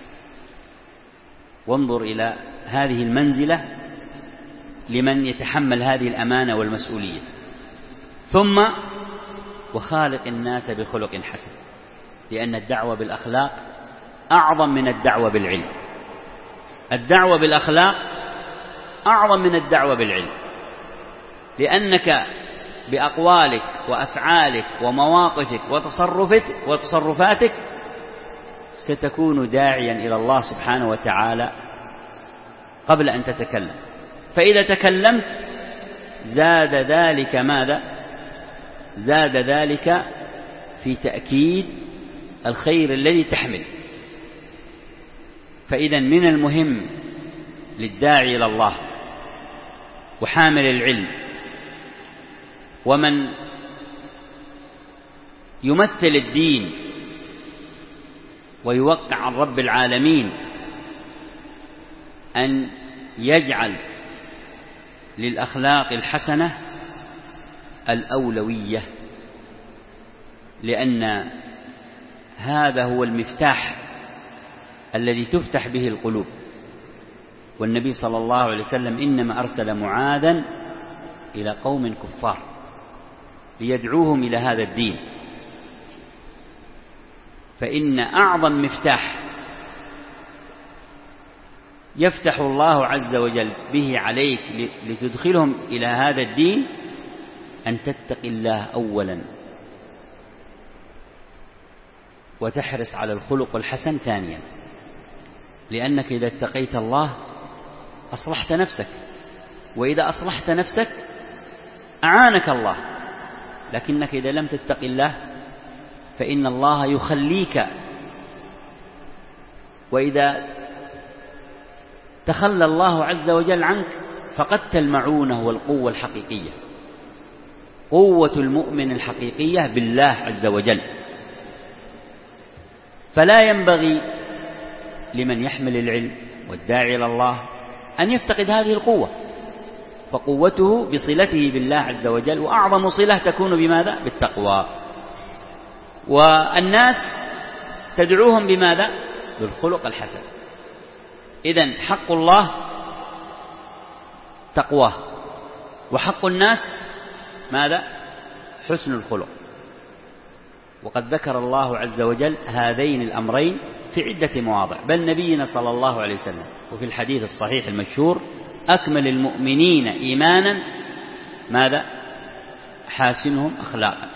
وانظر إلى هذه المنزلة لمن يتحمل هذه الأمانة والمسؤولية. ثم وخالق الناس بخلق حسن، لأن الدعوة بالأخلاق أعظم من الدعوة بالعلم. الدعوة بالأخلاق أعظم من الدعوة بالعلم، لأنك بأقوالك وأفعالك ومواقفك وتصرفاتك ستكون داعيا إلى الله سبحانه وتعالى قبل أن تتكلم. فإذا تكلمت زاد ذلك ماذا؟ زاد ذلك في تأكيد الخير الذي تحمل. فإذا من المهم للداعي إلى الله وحامل العلم ومن يمثل الدين ويوقع عن رب العالمين أن يجعل للأخلاق الحسنة الأولوية، لأن هذا هو المفتاح الذي تفتح به القلوب. والنبي صلى الله عليه وسلم إنما أرسل معاذا إلى قوم كفار ليدعوهم إلى هذا الدين. فإن أعظم مفتاح يفتح الله عز وجل به عليك لتدخلهم إلى هذا الدين أن تتقي الله أولا، وتحرص على الخلق الحسن ثانيا، لأنك إذا اتقيت الله أصلحت نفسك، وإذا أصلحت نفسك أعانك الله. لكنك إذا لم تتق الله فإن الله يخليك، وإذا تخلى الله عز وجل عنك فقدت المعونة والقوة الحقيقية. قوة المؤمن الحقيقية بالله عز وجل. فلا ينبغي لمن يحمل العلم والداعي إلى الله أن يفتقد هذه القوة، فقوته بصلته بالله عز وجل، وأعظم صلة تكون بماذا؟ بالتقوى. والناس تدعوهم بماذا؟ بالخلق الحسن. إذن حق الله تقواه، وحق الناس ماذا؟ حسن الخلق. وقد ذكر الله عز وجل هذين الأمرين في عدة مواضع، بل نبينا صلى الله عليه وسلم وفي الحديث الصحيح المشهور: أكمل المؤمنين إيمانا ماذا؟ حاسنهم أخلاقا.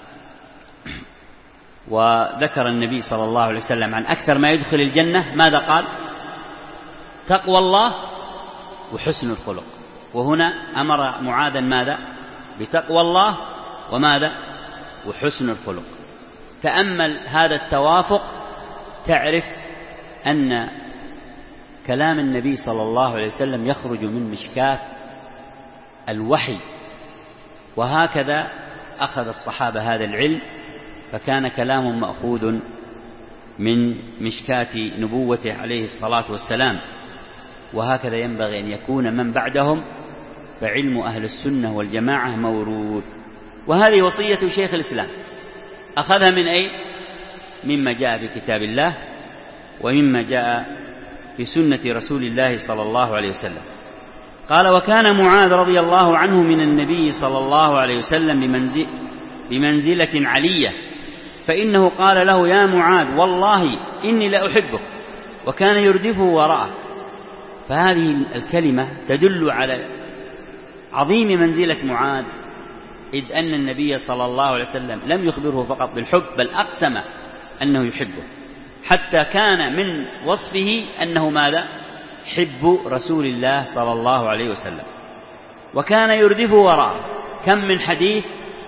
وذكر النبي صلى الله عليه وسلم عن أكثر ما يدخل الجنة ماذا قال؟ تقوى الله وحسن الخلق. وهنا أمر معاذا ماذا؟ بتقوى الله وماذا؟ وحسن الخلق. تأمل هذا التوافق تعرف أن كلام النبي صلى الله عليه وسلم يخرج من مشكاة الوحي، وهكذا أخذ الصحابة هذا العلم، فكان كلام مأخوذ من مشكاة نبوته عليه الصلاة والسلام. وهكذا ينبغي أن يكون من بعدهم، فعلم أهل السنة والجماعة موروث. وهذه وصية شيخ الإسلام، أخذها من أين؟ مما جاء في كتاب الله ومما جاء في سنة رسول الله صلى الله عليه وسلم. قال: وكان معاذ رضي الله عنه من النبي صلى الله عليه وسلم بمنزلة علية، فإنه قال له: يا معاذ والله إني لأحبك، وكان يردفه وراءه. فهذه الكلمة تدل على عظيم منزلة معاذ، إذ أن النبي صلى الله عليه وسلم لم يخبره فقط بالحب، بل أقسم أنه يحبه، حتى كان من وصفه أنه ماذا؟ حب رسول الله صلى الله عليه وسلم. وكان يردفه وراءه. كم من حديث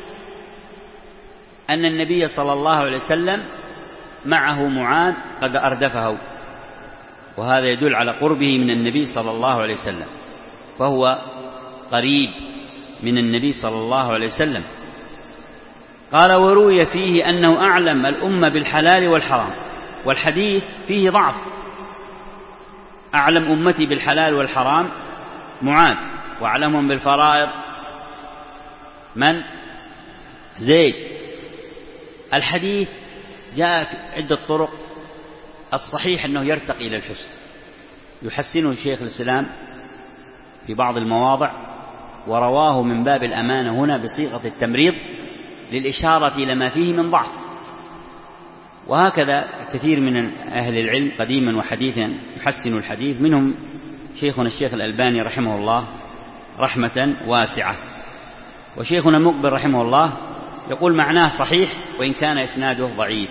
أن النبي صلى الله عليه وسلم معه معاذ قد أردفه، وهذا يدل على قربه من النبي صلى الله عليه وسلم، فهو قريب من النبي صلى الله عليه وسلم. قال: وروي فيه أنه أعلم الأمة بالحلال والحرام، والحديث فيه ضعف. أعلم أمتي بالحلال والحرام معاذ، وأعلمهم بالفرائض من؟ زيد. الحديث جاء عدة طرق، الصحيح أنه يرتقي إلى الحسن، يحسنه شيخ الإسلام في بعض المواضع، ورواه من باب الأمانة هنا بصيغة التمريض للإشارة إلى ما فيه من ضعف. وهكذا كثير من أهل العلم قديما وحديثا يحسن الحديث، منهم شيخنا الشيخ الألباني رحمه الله رحمة واسعة، وشيخنا المقبل رحمه الله يقول معناه صحيح وإن كان إسناده ضعيف.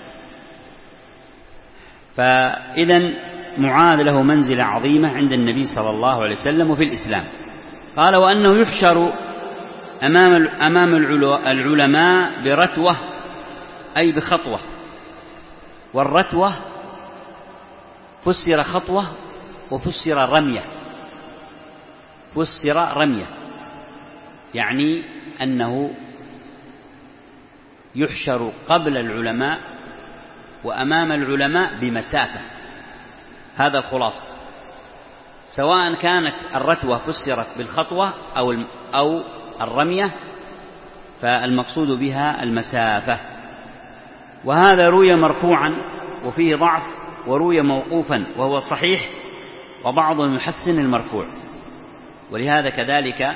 فإذا معاذ له منزلة عظيمة عند النبي صلى الله عليه وسلم وفي الإسلام. قال: وأنه يحشر أمام العلماء برتوة، أي بخطوة. والرتوة فسر خطوة وفسر رمية. فسر رمية يعني أنه يحشر قبل العلماء وأمام العلماء بمسافة. هذا الخلاصة، سواء كانت الرتوة فسرت بالخطوة أو الرمية، فالمقصود بها المسافة. وهذا روي مرفوعا وفيه ضعف، وروي موقوفا وهو صحيح، وبعضهم يحسن المرفوع، ولهذا كذلك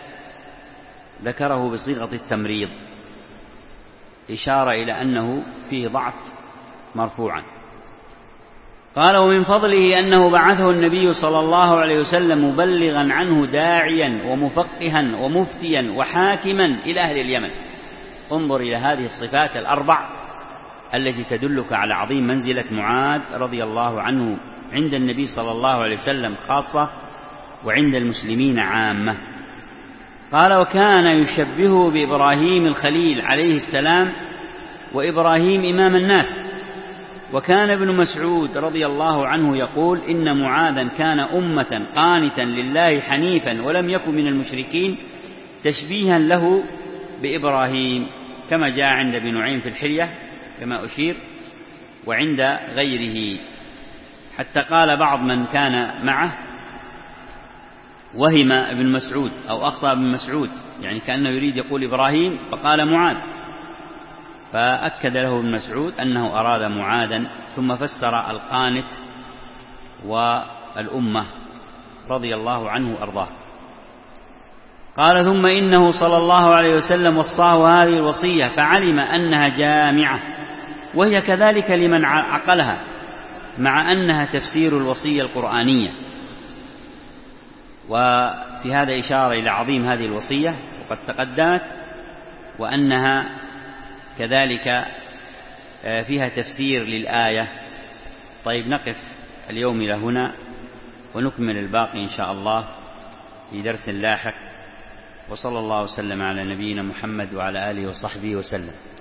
ذكره بصيغة التمريض، إشارة إلى أنه فيه ضعف مرفوعا. قال: ومن فضله أنه بعثه النبي صلى الله عليه وسلم مبلغا عنه داعيا ومفقها ومفتيا وحاكما إلى أهل اليمن. انظر إلى هذه الصفات الأربع التي تدلك على عظيم منزلة معاذ رضي الله عنه عند النبي صلى الله عليه وسلم خاصة، وعند المسلمين عامة. قال: وكان يشبهه بإبراهيم الخليل عليه السلام، وإبراهيم إمام الناس. وكان ابن مسعود رضي الله عنه يقول: إن معاذا كان أمة قانتا لله حنيفا ولم يكن من المشركين، تشبيها له بإبراهيم، كما جاء عند ابن نعيم في الحلية كما أشير، وعند غيره. حتى قال بعض من كان معه: وهم ابن مسعود أو أخطأ ابن مسعود، يعني كأنه يريد يقول إبراهيم فقال معاذ، فأكد له ابن مسعود أنه أراد معاذا، ثم فسر القانت والأمة رضي الله عنه وأرضاه. قال: ثم إنه صلى الله عليه وسلم وصاه هذه الوصية فعلم أنها جامعة، وهي كذلك لمن عقلها، مع أنها تفسير الوصية القرآنية. وفي هذا إشارة إلى عظيم هذه الوصية وقد تقدمت، وأنها كذلك فيها تفسير للآية. طيب، نقف اليوم إلى هنا، ونكمل الباقي إن شاء الله في درس لاحق. وصلى الله وسلم على نبينا محمد وعلى آله وصحبه وسلم.